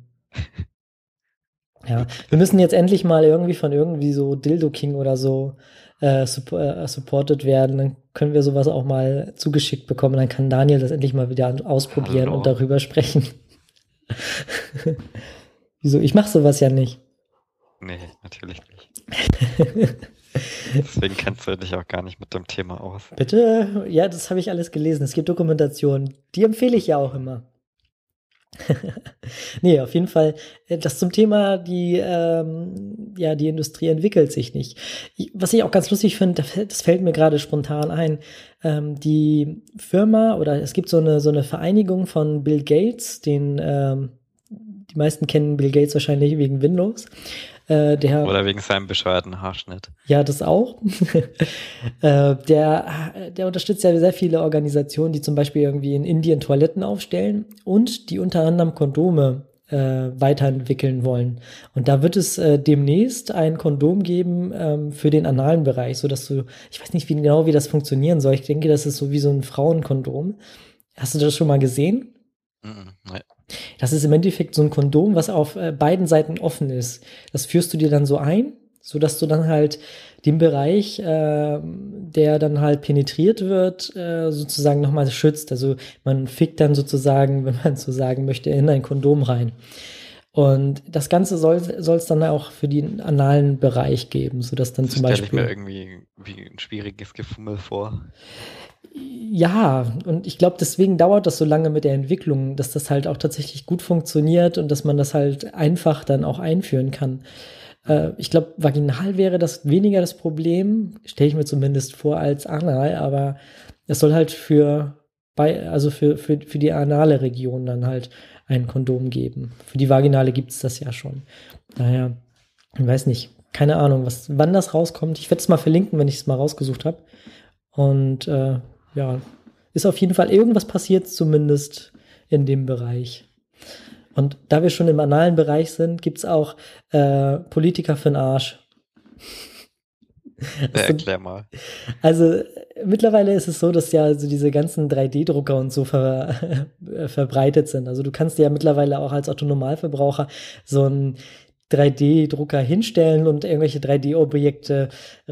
Ja, wir müssen jetzt endlich mal irgendwie von irgendwie so Dildo King oder so supported werden. Dann können wir sowas auch mal zugeschickt bekommen. Dann kann Daniel das endlich mal wieder ausprobieren und hallo? darüber sprechen. Wieso? Ich mache sowas ja nicht. Nee, natürlich nicht. Deswegen kennst du dich auch gar nicht mit dem Thema aus. Bitte? Ja, das habe ich alles gelesen. Es gibt Dokumentationen. Die empfehle ich ja auch immer. Nee, auf jeden Fall, das zum Thema, ja, die Industrie entwickelt sich nicht. Was ich auch ganz lustig finde, das fällt mir gerade spontan ein, die Firma oder es gibt so eine Vereinigung von Bill Gates, die meisten kennen Bill Gates wahrscheinlich wegen Windows. Der Oder wegen seinem bescheuerten Haarschnitt. Ja, das auch. Der unterstützt ja sehr viele Organisationen, die zum Beispiel irgendwie in Indien Toiletten aufstellen und die unter anderem Kondome weiterentwickeln wollen. Und da wird es demnächst ein Kondom geben für den analen Bereich, sodass du, ich weiß nicht wie das funktionieren soll. Ich denke, das ist so wie so ein Frauenkondom. Hast du das schon mal gesehen? Nee. Das ist im Endeffekt so ein Kondom, was auf beiden Seiten offen ist. Das führst du dir dann so ein, so dass du dann halt den Bereich, der dann halt penetriert wird, sozusagen nochmal schützt. Also man fickt dann sozusagen, wenn man so sagen möchte, in ein Kondom rein. Und das Ganze soll es dann auch für den analen Bereich geben, sodass dann Das zum stelle ich mir Beispiel irgendwie wie ein schwieriges Gefummel vor. ja, und ich glaube, deswegen dauert das so lange mit der Entwicklung, dass das halt auch tatsächlich gut funktioniert und dass man das halt einfach dann auch einführen kann. Ich glaube, vaginal wäre das weniger das Problem, stelle ich mir zumindest vor, als anal, aber es soll halt also für die anale Region dann halt ein Kondom geben. Für die Vaginale gibt es das ja schon. Daher, ich weiß nicht, keine Ahnung, wann das rauskommt. Ich werde es mal verlinken, wenn ich es mal rausgesucht habe. Und ja, ist auf jeden Fall irgendwas passiert, zumindest in dem Bereich. Und da wir schon im analen Bereich sind, gibt es auch Politiker für den Arsch. Erklär mal. Also mittlerweile ist es so, dass ja so diese ganzen 3D-Drucker und so verbreitet sind. Also du kannst dir ja mittlerweile auch als Autonormalverbraucher so einen 3D-Drucker hinstellen und irgendwelche 3D-Objekte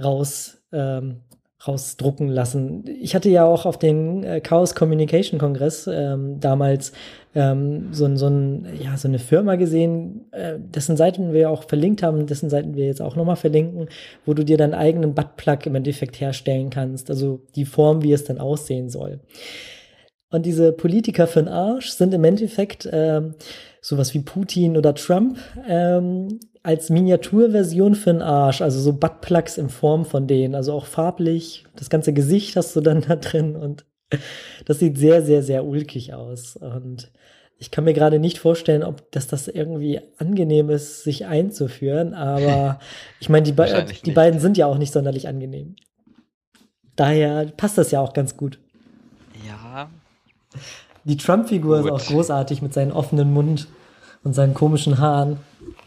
rausdrucken lassen. Ich hatte ja auch auf den Chaos Communication Kongress damals so eine Firma gesehen, dessen Seiten wir auch verlinkt haben, dessen Seiten wir jetzt auch nochmal verlinken, wo du dir deinen eigenen Buttplug im Endeffekt herstellen kannst, also die Form, wie es dann aussehen soll. Und diese Politiker für den Arsch sind im Endeffekt sowas wie Putin oder Trump als Miniaturversion für den Arsch, also so Buttplugs in Form von denen, also auch farblich, das ganze Gesicht hast du dann da drin und das sieht sehr, sehr, sehr ulkig aus. Und ich kann mir gerade nicht vorstellen, ob das irgendwie angenehm ist, sich einzuführen, aber ich meine, die beiden sind ja auch nicht sonderlich angenehm. Daher passt das ja auch ganz gut. Ja. Die Trump-Figur ist auch großartig mit seinem offenen Mund und seinen komischen Haaren.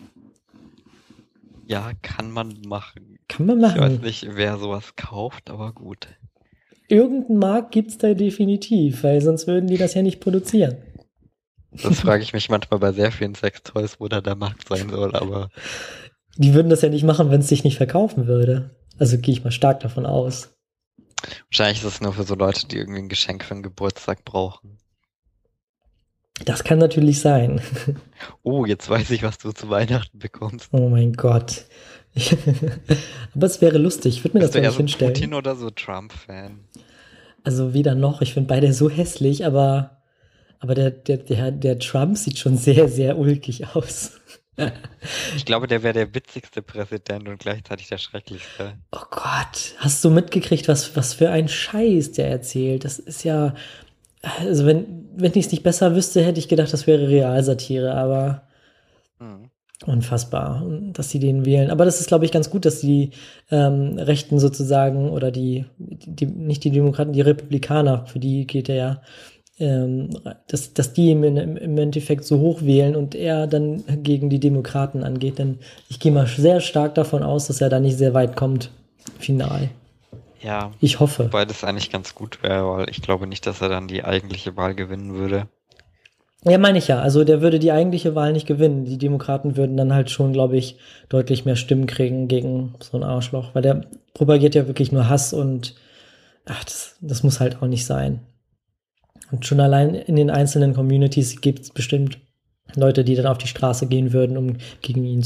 Ja, kann man machen. Kann man machen. Ich weiß nicht, wer sowas kauft, aber gut. Irgendeinen Markt gibt's da definitiv, weil sonst würden die das ja nicht produzieren. Das frage ich mich manchmal bei sehr vielen Sextoys, wo da der Markt sein soll, aber... Die würden das ja nicht machen, wenn es sich nicht verkaufen würde. Also gehe ich mal stark davon aus. Wahrscheinlich ist es nur für so Leute, die irgendwie ein Geschenk für einen Geburtstag brauchen. Das kann natürlich sein. Oh, jetzt weiß ich, was du zu Weihnachten bekommst. Oh mein Gott. Aber es wäre lustig. Ich würde mir das mal nicht hinstellen. Bist du eher so Putin oder so Trump-Fan? Also weder noch. Ich finde beide so hässlich, aber der Trump sieht schon sehr, sehr ulkig aus. Ich glaube, der wäre der witzigste Präsident und gleichzeitig der schrecklichste. Oh Gott, hast du mitgekriegt, was für ein Scheiß der erzählt? Das ist ja, also wenn ich es nicht besser wüsste, hätte ich gedacht, das wäre Realsatire, aber unfassbar, dass sie den wählen. Aber das ist, glaube ich, ganz gut, dass die Rechten sozusagen oder nicht die Demokraten, die Republikaner, für die geht er ja, dass die im Endeffekt so hoch wählen und er dann gegen die Demokraten angeht. Denn ich gehe mal sehr stark davon aus, dass er da nicht sehr weit kommt, final. Ja, ich hoffe. Wobei das eigentlich ganz gut wäre, weil ich glaube nicht, dass er dann die eigentliche Wahl gewinnen würde. Ja, meine ich ja. Also der würde die eigentliche Wahl nicht gewinnen. Die Demokraten würden dann halt schon, glaube ich, deutlich mehr Stimmen kriegen gegen so ein Arschloch. Weil der propagiert ja wirklich nur Hass und das muss halt auch nicht sein. Und schon allein in den einzelnen Communities gibt es bestimmt Leute, die dann auf die Straße gehen würden, um gegen ihn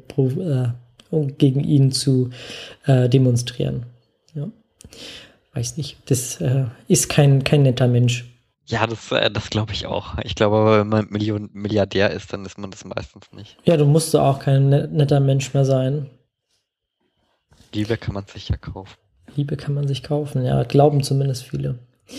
zu demonstrieren. Ja. Weiß nicht. Das ist kein netter Mensch. Ja, das glaube ich auch. Ich glaube aber, wenn man Milliardär ist, dann ist man das meistens nicht. Ja, du musst auch kein netter Mensch mehr sein. Liebe kann man sich ja kaufen. Liebe kann man sich kaufen, ja, glauben zumindest viele.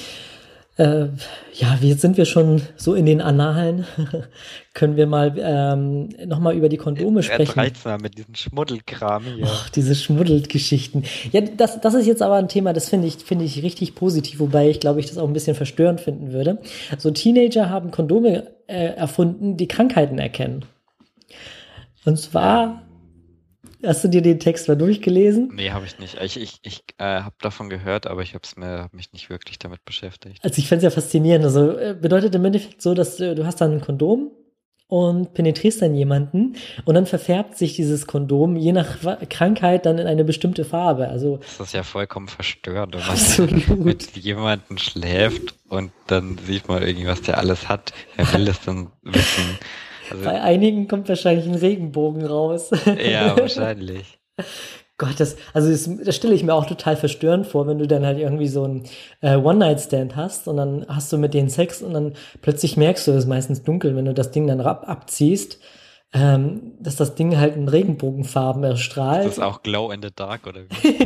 Ja, jetzt sind wir schon so in den Annalen. Können wir mal nochmal über die Kondome sprechen? Reizt mal mit diesem Schmuddelkram hier. Ach, diese Schmuddelgeschichten. Ja, das ist jetzt aber ein Thema, das finde ich richtig positiv, wobei ich glaube, ich das auch ein bisschen verstörend finden würde. So Teenager haben Kondome erfunden, die Krankheiten erkennen. Und zwar, hast du dir den Text mal durchgelesen? Nee, habe ich nicht. Ich habe davon gehört, aber ich hab mich nicht wirklich damit beschäftigt. Also ich fände es ja faszinierend. Also bedeutet im Endeffekt so, dass du hast dann ein Kondom und penetrierst dann jemanden und dann verfärbt sich dieses Kondom je nach Krankheit dann in eine bestimmte Farbe. Also das ist ja vollkommen verstörend, wenn man mit jemandem schläft und dann sieht man irgendwie, was der alles hat. Wer will das dann wissen? Also, bei einigen kommt wahrscheinlich ein Regenbogen raus. Ja, wahrscheinlich. Gott, das stelle ich mir auch total verstörend vor, wenn du dann halt irgendwie so einen One-Night-Stand hast und dann hast du mit denen Sex und dann plötzlich merkst du, es ist meistens dunkel, wenn du das Ding dann abziehst, dass das Ding halt in Regenbogenfarben erstrahlt. Das ist auch Glow in the Dark, oder wie?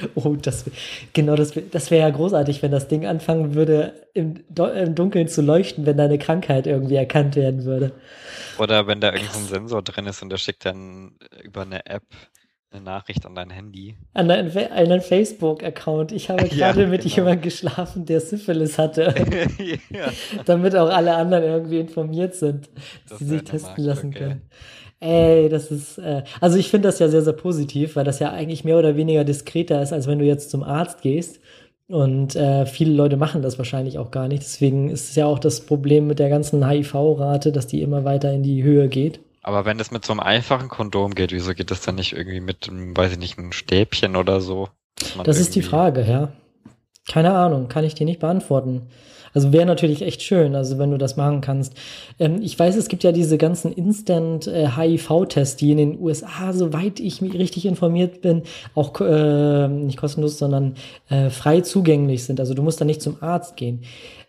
Das wäre ja großartig, wenn das Ding anfangen würde, im Dunkeln zu leuchten, wenn da eine Krankheit irgendwie erkannt werden würde. Oder wenn da irgend so ein Sensor drin ist und der schickt dann über eine App eine Nachricht an dein Handy. An einen Facebook-Account. Ich habe gerade mit jemandem geschlafen, der Syphilis hatte. Ja. Damit auch alle anderen irgendwie informiert sind, dass sie sich testen lassen können. Ey, das ist, also ich finde das ja sehr, sehr positiv, weil das ja eigentlich mehr oder weniger diskreter ist, als wenn du jetzt zum Arzt gehst. Und viele Leute machen das wahrscheinlich auch gar nicht. Deswegen ist es ja auch das Problem mit der ganzen HIV-Rate, dass die immer weiter in die Höhe geht. Aber wenn das mit so einem einfachen Kondom geht, wieso geht das dann nicht irgendwie mit, weiß ich nicht, einem Stäbchen oder so? Das ist die Frage, ja. Keine Ahnung, kann ich dir nicht beantworten. Also wäre natürlich echt schön, also wenn du das machen kannst. Ich weiß, es gibt ja diese ganzen Instant-HIV-Tests, die in den USA, soweit ich mich richtig informiert bin, auch nicht kostenlos, sondern frei zugänglich sind. Also du musst da nicht zum Arzt gehen.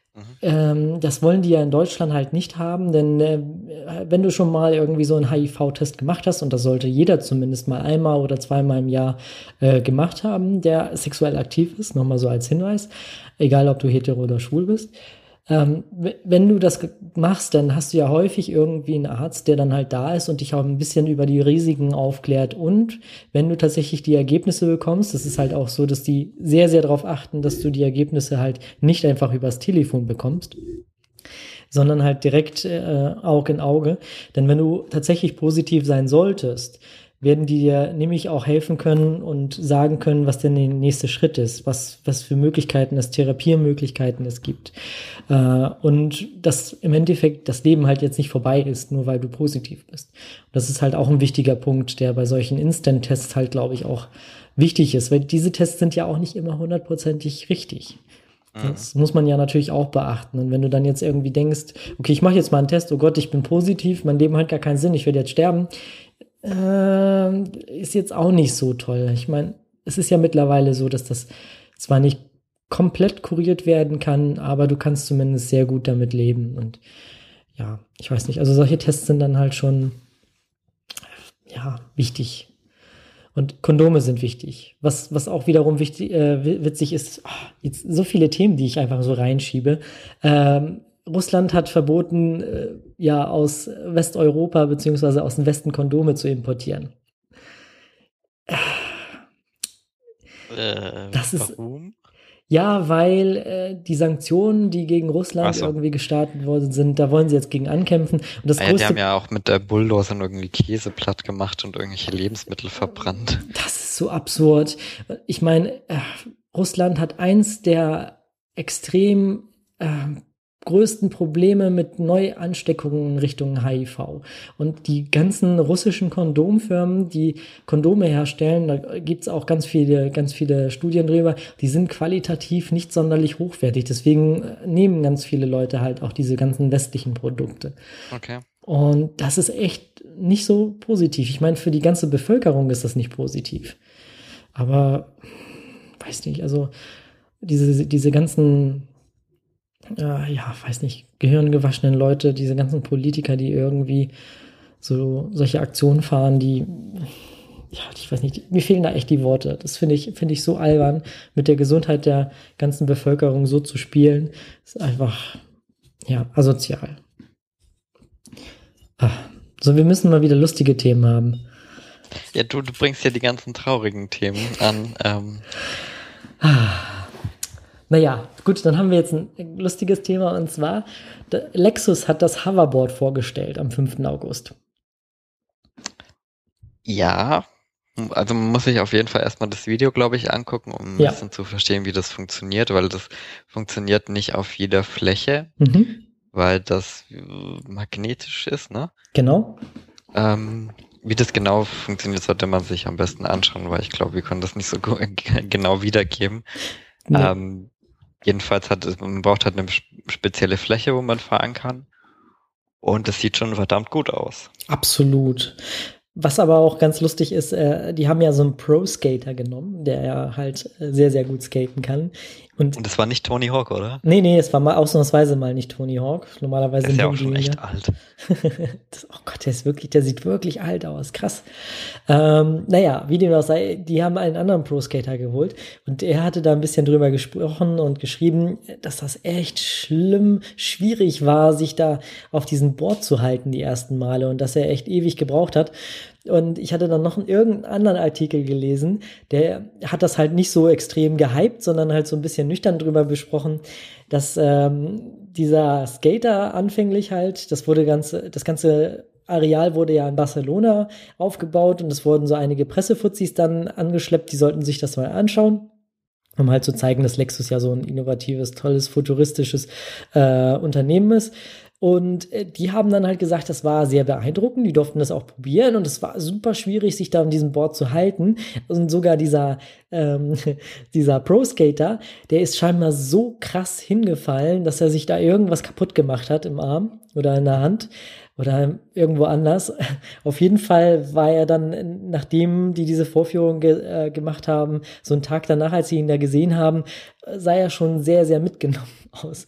Das wollen die ja in Deutschland halt nicht haben, denn wenn du schon mal irgendwie so einen HIV-Test gemacht hast, und das sollte jeder zumindest mal einmal oder zweimal im Jahr gemacht haben, der sexuell aktiv ist, nochmal so als Hinweis, egal ob du hetero oder schwul bist, wenn du das machst, dann hast du ja häufig irgendwie einen Arzt, der dann halt da ist und dich auch ein bisschen über die Risiken aufklärt. Und wenn du tatsächlich die Ergebnisse bekommst, das ist halt auch so, dass die sehr, sehr darauf achten, dass du die Ergebnisse halt nicht einfach übers Telefon bekommst, sondern halt direkt Auge in Auge. Denn wenn du tatsächlich positiv sein solltest, werden die dir nämlich auch helfen können und sagen können, was denn der nächste Schritt ist, was für Möglichkeiten es, Therapiemöglichkeiten es gibt. Und dass im Endeffekt das Leben halt jetzt nicht vorbei ist, nur weil du positiv bist. Und das ist halt auch ein wichtiger Punkt, der bei solchen Instant-Tests halt, glaube ich, auch wichtig ist, weil diese Tests sind ja auch nicht immer 100%ig richtig. Das muss man ja natürlich auch beachten. Und wenn du dann jetzt irgendwie denkst, okay, ich mache jetzt mal einen Test, oh Gott, ich bin positiv, mein Leben hat gar keinen Sinn, ich werde jetzt sterben, ist jetzt auch nicht so toll. Ich meine, es ist ja mittlerweile so, dass das zwar nicht komplett kuriert werden kann, aber du kannst zumindest sehr gut damit leben. Und ja, ich weiß nicht, also solche Tests sind dann halt schon, ja, wichtig. Und Kondome sind wichtig. Was auch wiederum witzig ist, jetzt so viele Themen, die ich einfach so reinschiebe. Russland hat verboten, aus Westeuropa beziehungsweise aus dem Westen Kondome zu importieren. Warum? Ja, weil die Sanktionen, die gegen Russland irgendwie gestartet worden sind, da wollen sie jetzt gegen ankämpfen. Und das die haben ja auch mit der Bulldozer irgendwie Käse platt gemacht und irgendwelche Lebensmittel verbrannt. Das ist so absurd. Ich meine, Russland hat eins der extrem größten Probleme mit Neuansteckungen in Richtung HIV. Und die ganzen russischen Kondomfirmen, die Kondome herstellen, da gibt's auch ganz viele Studien drüber, die sind qualitativ nicht sonderlich hochwertig. Deswegen nehmen ganz viele Leute halt auch diese ganzen westlichen Produkte. Okay. Und das ist echt nicht so positiv. Ich meine, für die ganze Bevölkerung ist das nicht positiv. Aber, weiß nicht, also diese ganzen weiß nicht, gehirngewaschenen Leute, diese ganzen Politiker, die irgendwie solche Aktionen fahren, die, ich weiß nicht, mir fehlen da echt die Worte. Das finde ich so albern, mit der Gesundheit der ganzen Bevölkerung so zu spielen. Das ist einfach, asozial. So, wir müssen mal wieder lustige Themen haben. Ja, du bringst ja die ganzen traurigen Themen an. Naja, gut, dann haben wir jetzt ein lustiges Thema, und zwar, Lexus hat das Hoverboard vorgestellt am 5. August. Ja, also man muss sich auf jeden Fall erstmal das Video, glaube ich, angucken, um ein bisschen zu verstehen, wie das funktioniert, weil das funktioniert nicht auf jeder Fläche, weil das magnetisch ist, ne? Genau. Wie das genau funktioniert, sollte man sich am besten anschauen, weil ich glaube, wir können das nicht so genau wiedergeben. Nee. Jedenfalls man braucht halt eine spezielle Fläche, wo man fahren kann. Und das sieht schon verdammt gut aus. Absolut. Was aber auch ganz lustig ist, die haben ja so einen Pro-Skater genommen, der ja halt sehr, sehr gut skaten kann. Und Und es war nicht Tony Hawk, oder? nee, es war mal ausnahmsweise mal nicht Tony Hawk. Normalerweise Der ist ja nehmen auch schon die echt ja. alt. Oh Gott, der sieht wirklich alt aus. Krass. Naja, wie dem auch sei, die haben einen anderen Pro-Skater geholt und er hatte da ein bisschen drüber gesprochen und geschrieben, dass das echt schwierig war, sich da auf diesem Board zu halten die ersten Male und dass er echt ewig gebraucht hat. Und ich hatte dann noch irgendeinen anderen Artikel gelesen, der hat das halt nicht so extrem gehypt, sondern halt so ein bisschen nüchtern drüber besprochen, dass dieser Skater anfänglich halt, das ganze Areal wurde ja in Barcelona aufgebaut und es wurden so einige Pressefuzis dann angeschleppt, die sollten sich das mal anschauen, um halt zu zeigen, dass Lexus ja so ein innovatives, tolles, futuristisches Unternehmen ist. Und die haben dann halt gesagt, das war sehr beeindruckend, die durften das auch probieren und es war super schwierig, sich da an diesem Board zu halten. Und sogar dieser Pro-Skater, der ist scheinbar so krass hingefallen, dass er sich da irgendwas kaputt gemacht hat im Arm oder in der Hand oder irgendwo anders. Auf jeden Fall war er dann, nachdem die diese Vorführung gemacht haben, so einen Tag danach, als sie ihn da gesehen haben, sah er schon sehr, sehr mitgenommen aus.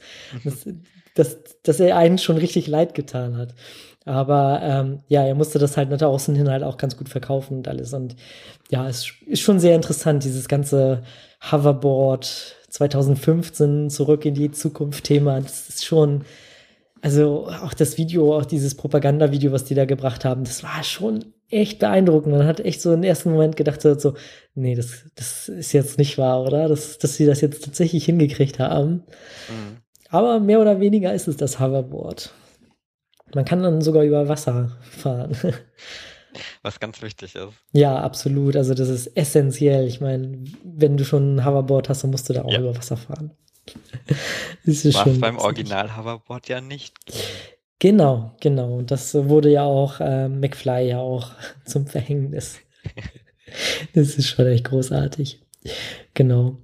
Dass er einen schon richtig leid getan hat. Aber ja, er musste das halt nach außen hin halt auch ganz gut verkaufen und alles. Und ja, es ist schon sehr interessant, dieses ganze Hoverboard 2015 zurück in die Zukunft Thema. Das ist schon, also auch das Video, auch dieses Propagandavideo, was die da gebracht haben, das war schon echt beeindruckend. Man hat echt so im ersten Moment gedacht, so, nee, das ist jetzt nicht wahr, oder? Dass sie das jetzt tatsächlich hingekriegt haben. Mhm. Aber mehr oder weniger ist es das Hoverboard. Man kann dann sogar über Wasser fahren. Was ganz wichtig ist. Ja, absolut. Also das ist essentiell. Ich meine, wenn du schon ein Hoverboard hast, dann musst du da auch Ja. über Wasser fahren. Das ist Was schon beim witzig. Original-Hoverboard ja nicht ging. Genau. Und das wurde ja auch McFly ja auch zum Verhängnis. Das ist schon echt großartig. Genau.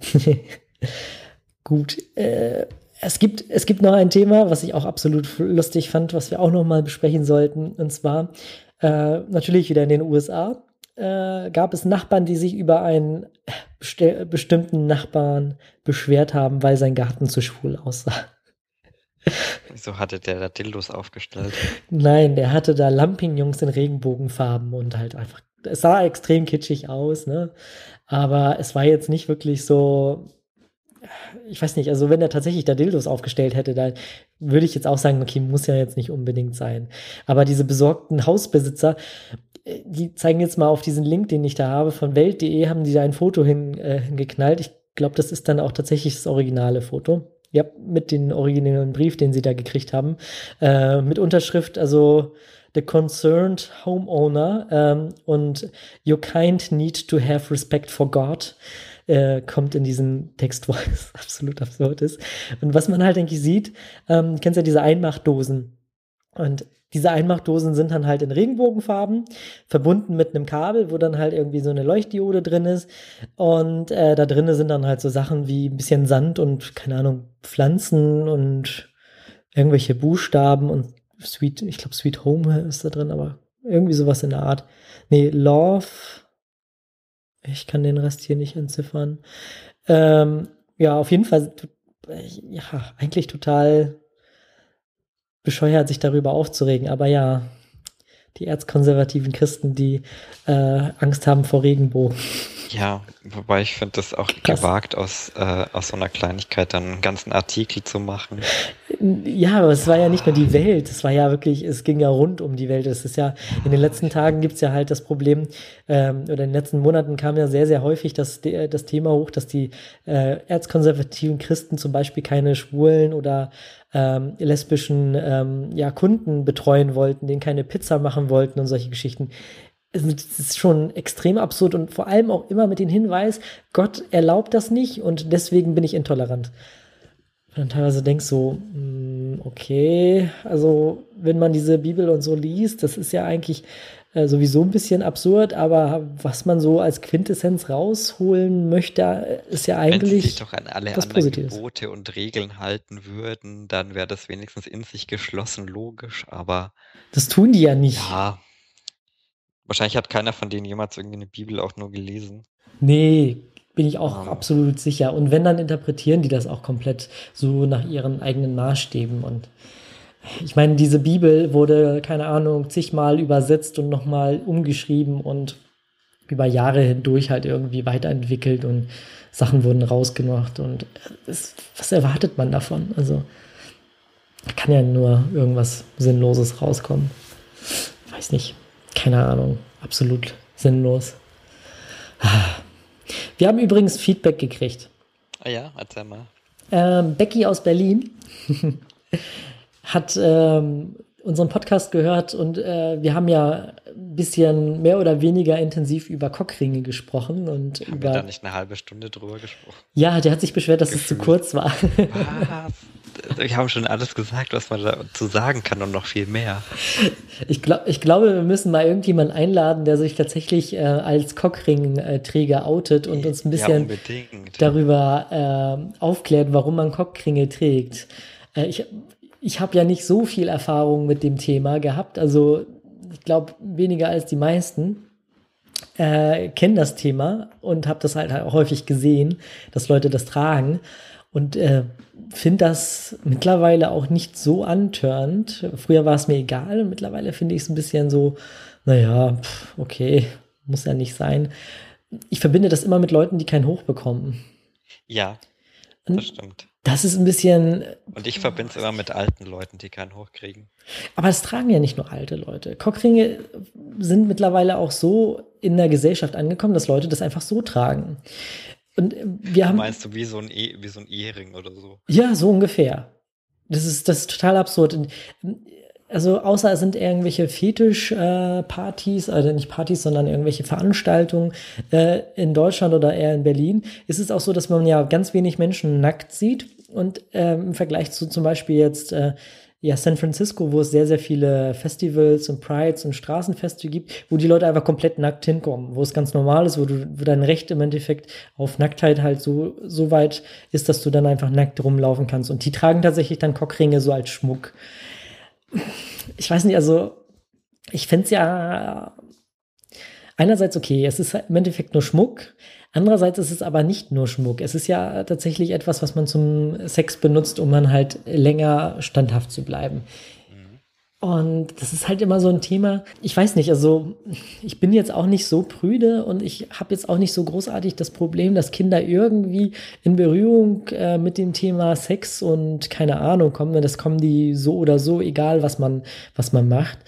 Gut. Es gibt noch ein Thema, was ich auch absolut lustig fand, was wir auch noch mal besprechen sollten. Und zwar natürlich wieder in den USA gab es Nachbarn, die sich über einen bestimmten Nachbarn beschwert haben, weil sein Garten zu schwul aussah. Wieso hatte der da Dildos aufgestellt? Nein, der hatte da Lampignons in Regenbogenfarben und halt einfach, es sah extrem kitschig aus, ne? Aber es war jetzt nicht wirklich so, ich weiß nicht, also wenn er tatsächlich da Dildos aufgestellt hätte, dann würde ich jetzt auch sagen, okay, muss ja jetzt nicht unbedingt sein. Aber diese besorgten Hausbesitzer, die zeigen jetzt mal auf diesen Link, den ich da habe, von Welt.de, haben die da ein Foto hingeknallt. Ich glaube, das ist dann auch tatsächlich das originale Foto. Ja, mit dem originalen Brief, den sie da gekriegt haben. Mit Unterschrift, also The Concerned Homeowner und Your kind need to have respect for God. Kommt in diesen Text, wo es absolut absurd ist. Und was man halt, denke ich, sieht, kennst ja diese Einmachdosen. Und diese Einmachdosen sind dann halt in Regenbogenfarben, verbunden mit einem Kabel, wo dann halt irgendwie so eine Leuchtdiode drin ist. Und da drinnen sind dann halt so Sachen wie ein bisschen Sand und, keine Ahnung, Pflanzen und irgendwelche Buchstaben und ich glaube Sweet Home ist da drin, aber irgendwie sowas in der Art. Nee, Love. Ich kann den Rest hier nicht entziffern. Ja, auf jeden Fall, ja, eigentlich total bescheuert, sich darüber aufzuregen. Aber ja, die erzkonservativen Christen, die Angst haben vor Regenbogen. Ja, wobei ich finde das auch Krass. gewagt, aus so einer Kleinigkeit dann einen ganzen Artikel zu machen. Ja, aber es war ja nicht nur die Welt, es war ja wirklich, es ging ja rund um die Welt. Es ist ja, in den letzten Tagen gibt es ja halt das Problem, oder in den letzten Monaten kam ja sehr, sehr häufig das Thema hoch, dass die erzkonservativen Christen zum Beispiel keine schwulen oder lesbischen Kunden betreuen wollten, denen keine Pizza machen wollten und solche Geschichten. Das ist schon extrem absurd und vor allem auch immer mit dem Hinweis, Gott erlaubt das nicht und deswegen bin ich intolerant. Und dann teilweise denkst so, okay, also wenn man diese Bibel und so liest, das ist ja eigentlich sowieso ein bisschen absurd, aber was man so als Quintessenz rausholen möchte, ist ja Wenn sie eigentlich sich doch an alle was anderen Positives. Gebote und Regeln halten würden, dann wäre das wenigstens in sich geschlossen logisch, aber Das tun die ja nicht. ja, wahrscheinlich hat keiner von denen jemals irgendwie eine Bibel auch nur gelesen. Nee, bin ich auch absolut sicher. Und wenn, dann interpretieren die das auch komplett so nach ihren eigenen Maßstäben. Und ich meine, diese Bibel wurde, keine Ahnung, zigmal übersetzt und nochmal umgeschrieben und über Jahre hindurch halt irgendwie weiterentwickelt und Sachen wurden rausgemacht. Und was erwartet man davon? Also, da kann ja nur irgendwas Sinnloses rauskommen. Weiß nicht. Keine Ahnung. Absolut sinnlos. Wir haben übrigens Feedback gekriegt. Ah ja, erzähl mal. Becky aus Berlin hat unseren Podcast gehört und wir haben ja ein bisschen mehr oder weniger intensiv über Cockringe gesprochen. Und haben wir da nicht eine halbe Stunde drüber gesprochen? Ja, der hat sich beschwert, dass es zu kurz war. Was? Wir haben schon alles gesagt, was man dazu sagen kann und noch viel mehr. Ich glaube, wir müssen mal irgendjemanden einladen, der sich tatsächlich als Cockring-Träger outet und uns ein bisschen darüber aufklärt, warum man Cockringe trägt. Ich habe ja nicht so viel Erfahrung mit dem Thema gehabt, also ich glaube weniger als die meisten kennen das Thema und habe das halt auch häufig gesehen, dass Leute das tragen und finde das mittlerweile auch nicht so antörend. Früher war es mir egal und mittlerweile finde ich es ein bisschen so, naja, okay, muss ja nicht sein. Ich verbinde das immer mit Leuten, die keinen Hoch bekommen. Ja, das stimmt. Das ist ein bisschen... Und ich verbinde es immer mit alten Leuten, die keinen Hoch kriegen. Aber es tragen ja nicht nur alte Leute. Cockringe sind mittlerweile auch so in der Gesellschaft angekommen, dass Leute das einfach so tragen. Und wir haben, meinst du wie so ein Ehering oder so? Ja, so ungefähr. Das ist total absurd. Also außer es sind irgendwelche Fetisch-Partys, also nicht Partys, sondern irgendwelche Veranstaltungen in Deutschland oder eher in Berlin, ist es auch so, dass man ja ganz wenig Menschen nackt sieht. Und im Vergleich zu zum Beispiel jetzt San Francisco, wo es sehr, sehr viele Festivals und Prides und Straßenfeste gibt, wo die Leute einfach komplett nackt hinkommen, wo es ganz normal ist, wo dein Recht im Endeffekt auf Nacktheit halt so weit ist, dass du dann einfach nackt rumlaufen kannst. Und die tragen tatsächlich dann Cockringe so als Schmuck. Ich weiß nicht, also ich fände es ja einerseits okay, es ist im Endeffekt nur Schmuck, andererseits ist es aber nicht nur Schmuck. Es ist ja tatsächlich etwas, was man zum Sex benutzt, um dann halt länger standhaft zu bleiben. Und das ist halt immer so ein Thema. Ich weiß nicht, also ich bin jetzt auch nicht so prüde und ich habe jetzt auch nicht so großartig das Problem, dass Kinder irgendwie in Berührung mit dem Thema Sex und keine Ahnung kommen. Das kommen die so oder so, egal was man macht.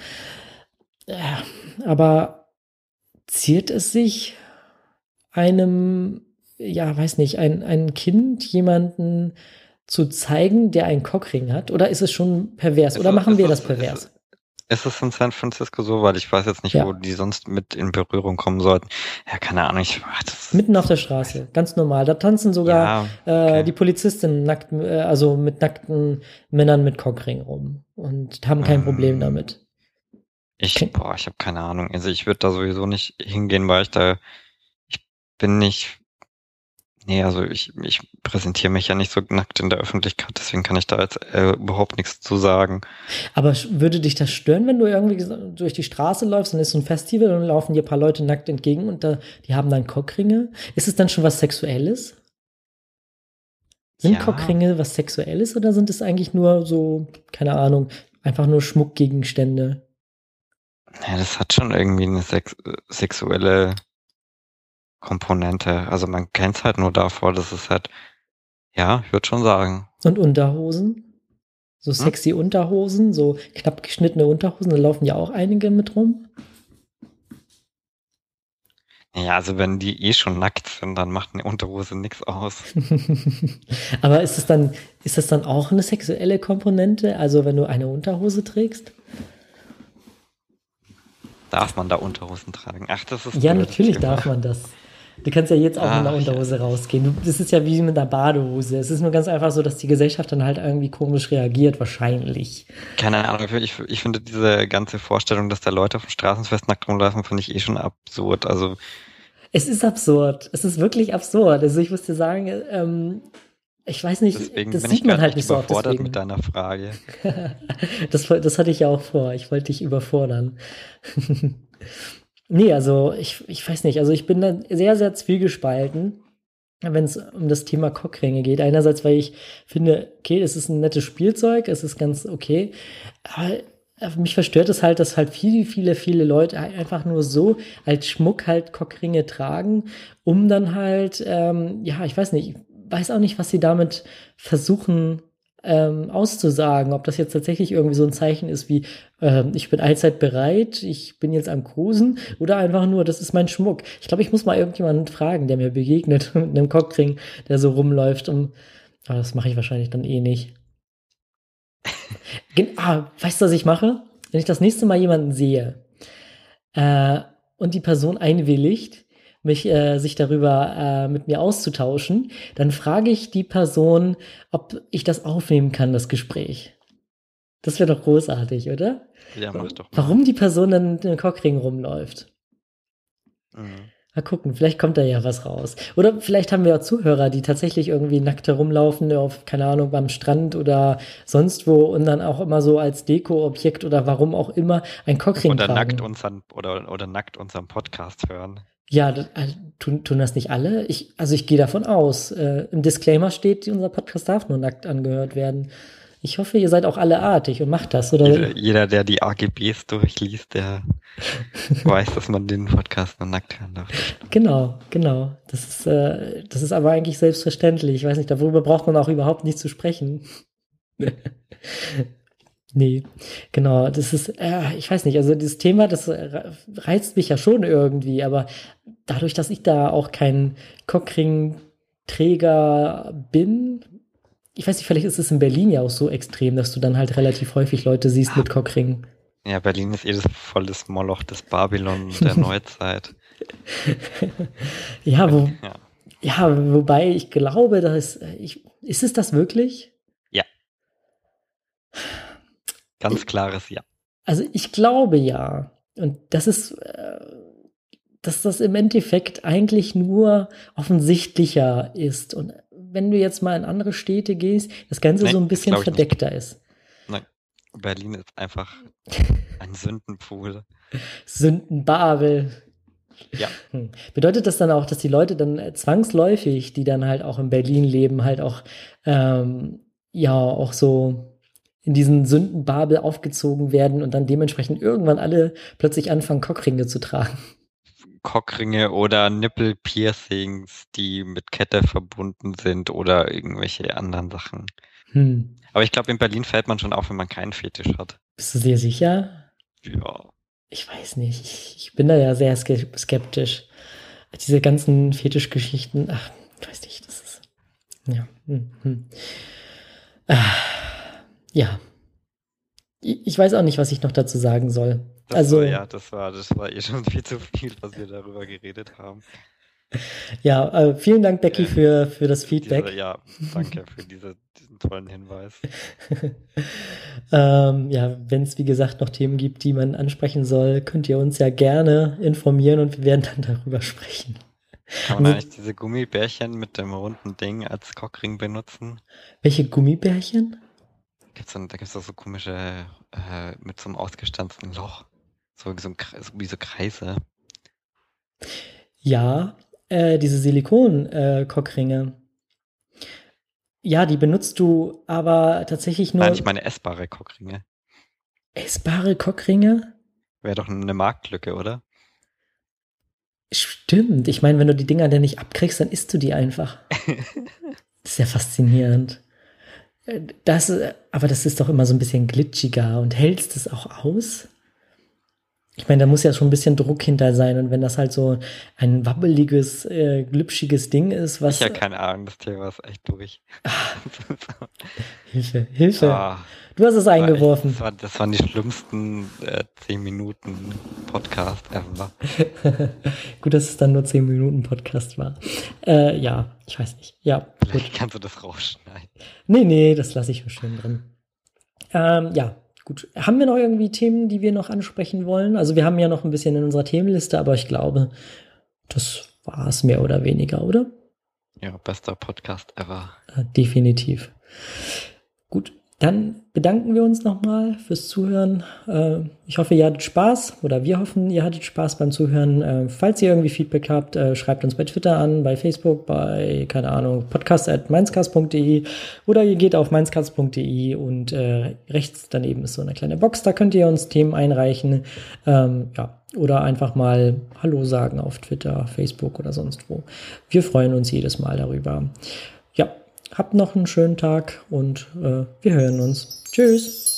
Aber ziert es sich einem, ja, weiß nicht, ein Kind jemanden zu zeigen, der einen Cockring hat? Oder ist es schon pervers? Oder machen wir das pervers? Ist es in San Francisco so? Weil ich weiß jetzt nicht, wo die sonst mit in Berührung kommen sollten. Ja, keine Ahnung. Mitten auf der Straße, ganz normal. Da tanzen sogar die Polizistinnen nackt, also mit nackten Männern mit Cockring rum und haben kein Problem damit. Ich habe keine Ahnung. Also ich würde da sowieso nicht hingehen, weil ich bin nicht... Nee, also ich präsentiere mich ja nicht so nackt in der Öffentlichkeit, deswegen kann ich da jetzt überhaupt nichts zu sagen. Aber würde dich das stören, wenn du irgendwie durch die Straße läufst, dann ist so ein Festival und laufen dir ein paar Leute nackt entgegen und die haben dann Cockringe? Ist es dann schon was Sexuelles? Sind Cockringe was Sexuelles oder sind es eigentlich nur so, keine Ahnung, einfach nur Schmuckgegenstände? Ja, das hat schon irgendwie eine sexuelle Komponente. Also man kennt es halt nur davor, dass es halt, ja, ich würde schon sagen. Und Unterhosen? So sexy Unterhosen, so knapp geschnittene Unterhosen, da laufen ja auch einige mit rum. Ja, also wenn die schon nackt sind, dann macht eine Unterhose nichts aus. Aber ist das dann auch eine sexuelle Komponente? Also wenn du eine Unterhose trägst? Darf man da Unterhosen tragen? Ach, das ist ja, natürlich darf man das. Du kannst ja jetzt auch mit einer Unterhose rausgehen. Das ist ja wie mit einer Badehose. Es ist nur ganz einfach so, dass die Gesellschaft dann halt irgendwie komisch reagiert, wahrscheinlich. Keine Ahnung. Ich finde diese ganze Vorstellung, dass da Leute auf dem Straßenfest nackt rumlaufen, finde ich schon absurd. Also es ist absurd. Es ist wirklich absurd. Also ich muss dir sagen, ich weiß nicht, deswegen das sieht man halt nicht so oft. Überfordert mit deiner Frage. Das hatte ich ja auch vor. Ich wollte dich überfordern. Nee, also ich weiß nicht. Also ich bin da sehr, sehr zwiegespalten. wenn es um das Thema Cockringe geht. Einerseits, weil ich finde, okay, es ist ein nettes Spielzeug, es ist ganz okay, aber mich verstört es halt, dass halt viele Leute einfach nur so als Schmuck halt Cockringe tragen, um dann halt, ja, ich weiß nicht, ich weiß auch nicht, was sie damit versuchen auszusagen, ob das jetzt tatsächlich irgendwie so ein Zeichen ist wie, ich bin allzeit bereit, ich bin jetzt am Cruisen oder einfach nur, das ist mein Schmuck. Ich glaube, ich muss mal irgendjemanden fragen, der mir begegnet mit einem Cockring, der so rumläuft. Aber das mache ich wahrscheinlich dann eh nicht. Weißt du, was ich mache? Wenn ich das nächste Mal jemanden sehe und die Person einwilligt, sich darüber mit mir auszutauschen, dann frage ich die Person, ob ich das aufnehmen kann, das Gespräch. Das wäre doch großartig, oder? Ja, mach doch mal. Warum die Person dann in den Cockring rumläuft. Mal gucken, vielleicht kommt da ja was raus. Oder vielleicht haben wir auch Zuhörer, die tatsächlich irgendwie nackt herumlaufen auf, keine Ahnung, beim Strand oder sonst wo und dann auch immer so als Deko-Objekt oder warum auch immer ein Cockring Oder tragen. nackt unseren Podcast hören. Ja, tun das nicht alle? Ich gehe davon aus. Im Disclaimer steht, unser Podcast darf nur nackt angehört werden. Ich hoffe, ihr seid auch alle artig und macht das, oder? Jeder, der die AGBs durchliest, der weiß, dass man den Podcast nur nackt hören darf. Genau. Das ist aber eigentlich selbstverständlich. Ich weiß nicht, darüber braucht man auch überhaupt nicht zu sprechen. Nee, genau, das ist, ich weiß nicht, also dieses Thema, das reizt mich ja schon irgendwie, aber dadurch, dass ich da auch kein Cockring-Träger bin, ich weiß nicht, vielleicht ist es in Berlin ja auch so extrem, dass du dann halt relativ häufig Leute siehst mit Cockring. Ja, Berlin ist das volles Moloch des Babylon der Neuzeit. Ja, Ja. wobei ich glaube, ist es das wirklich? Ja. Ganz klares Ja. Also ich glaube ja. Und das ist, dass das im Endeffekt eigentlich nur offensichtlicher ist. Und wenn du jetzt mal in andere Städte gehst, das Ganze so ein bisschen verdeckter ist. Nein, Berlin ist einfach ein Sündenpool. Sündenbabel. Ja. Bedeutet das dann auch, dass die Leute dann zwangsläufig, die dann halt auch in Berlin leben, halt auch, ja, auch so in diesen Sündenbabel aufgezogen werden und dann dementsprechend irgendwann alle plötzlich anfangen, Cockringe zu tragen? Cockringe oder Nippelpiercings, die mit Kette verbunden sind oder irgendwelche anderen Sachen. Aber ich glaube, in Berlin fällt man schon auf, wenn man keinen Fetisch hat. Bist du dir sicher? Ja. Ich weiß nicht. Ich bin da ja sehr skeptisch. Diese ganzen Fetischgeschichten, ich weiß nicht, das ist. Ja. Ja. Ich weiß auch nicht, was ich noch dazu sagen soll. Das war eh schon viel zu viel, was wir darüber geredet haben. Ja, vielen Dank, Becky, für das Feedback. Danke für diesen tollen Hinweis. Ja, wenn es, wie gesagt, noch Themen gibt, die man ansprechen soll, könnt ihr uns ja gerne informieren und wir werden dann darüber sprechen. Kann man eigentlich diese Gummibärchen mit dem runden Ding als Cockring benutzen? Welche Gummibärchen? Da gibt's doch so komische, mit so einem ausgestanzten Loch. Wie so Kreise. Ja, diese Silikon-Cockringe. Ja, die benutzt du aber tatsächlich nur. Nein, ich meine essbare Cockringe. Essbare Cockringe? Wäre doch eine Marktlücke, oder? Stimmt. Ich meine, wenn du die Dinger dann nicht abkriegst, dann isst du die einfach. Das ist ja faszinierend. Aber das ist doch immer so ein bisschen glitschiger. Und hältst es auch aus? Ich meine, da muss ja schon ein bisschen Druck hinter sein. Und wenn das halt so ein wabbeliges, glitschiges Ding ist, was. Ich habe keine Ahnung, das Thema ist echt durch. Hilfe. Du hast es eingeworfen. Das waren die schlimmsten 10 Minuten Podcast ever. Gut, dass es dann nur 10 Minuten Podcast war. Ja, ich weiß nicht. Ja, vielleicht kannst du das rausschneiden. Nee, das lasse ich schön drin. Ja, gut. Haben wir noch irgendwie Themen, die wir noch ansprechen wollen? Also wir haben ja noch ein bisschen in unserer Themenliste, aber ich glaube, das war es mehr oder weniger, oder? Ja, bester Podcast ever. Definitiv. Gut. Dann bedanken wir uns nochmal fürs Zuhören. Ich hoffe, ihr hattet Spaß oder wir hoffen, ihr hattet Spaß beim Zuhören. Falls ihr irgendwie Feedback habt, schreibt uns bei Twitter an, bei Facebook, bei, keine Ahnung, podcast@mainzcast.de oder ihr geht auf mainzcast.de und rechts daneben ist so eine kleine Box, da könnt ihr uns Themen einreichen. Oder einfach mal Hallo sagen auf Twitter, Facebook oder sonst wo. Wir freuen uns jedes Mal darüber. Ja, habt noch einen schönen Tag und wir hören uns. Tschüss.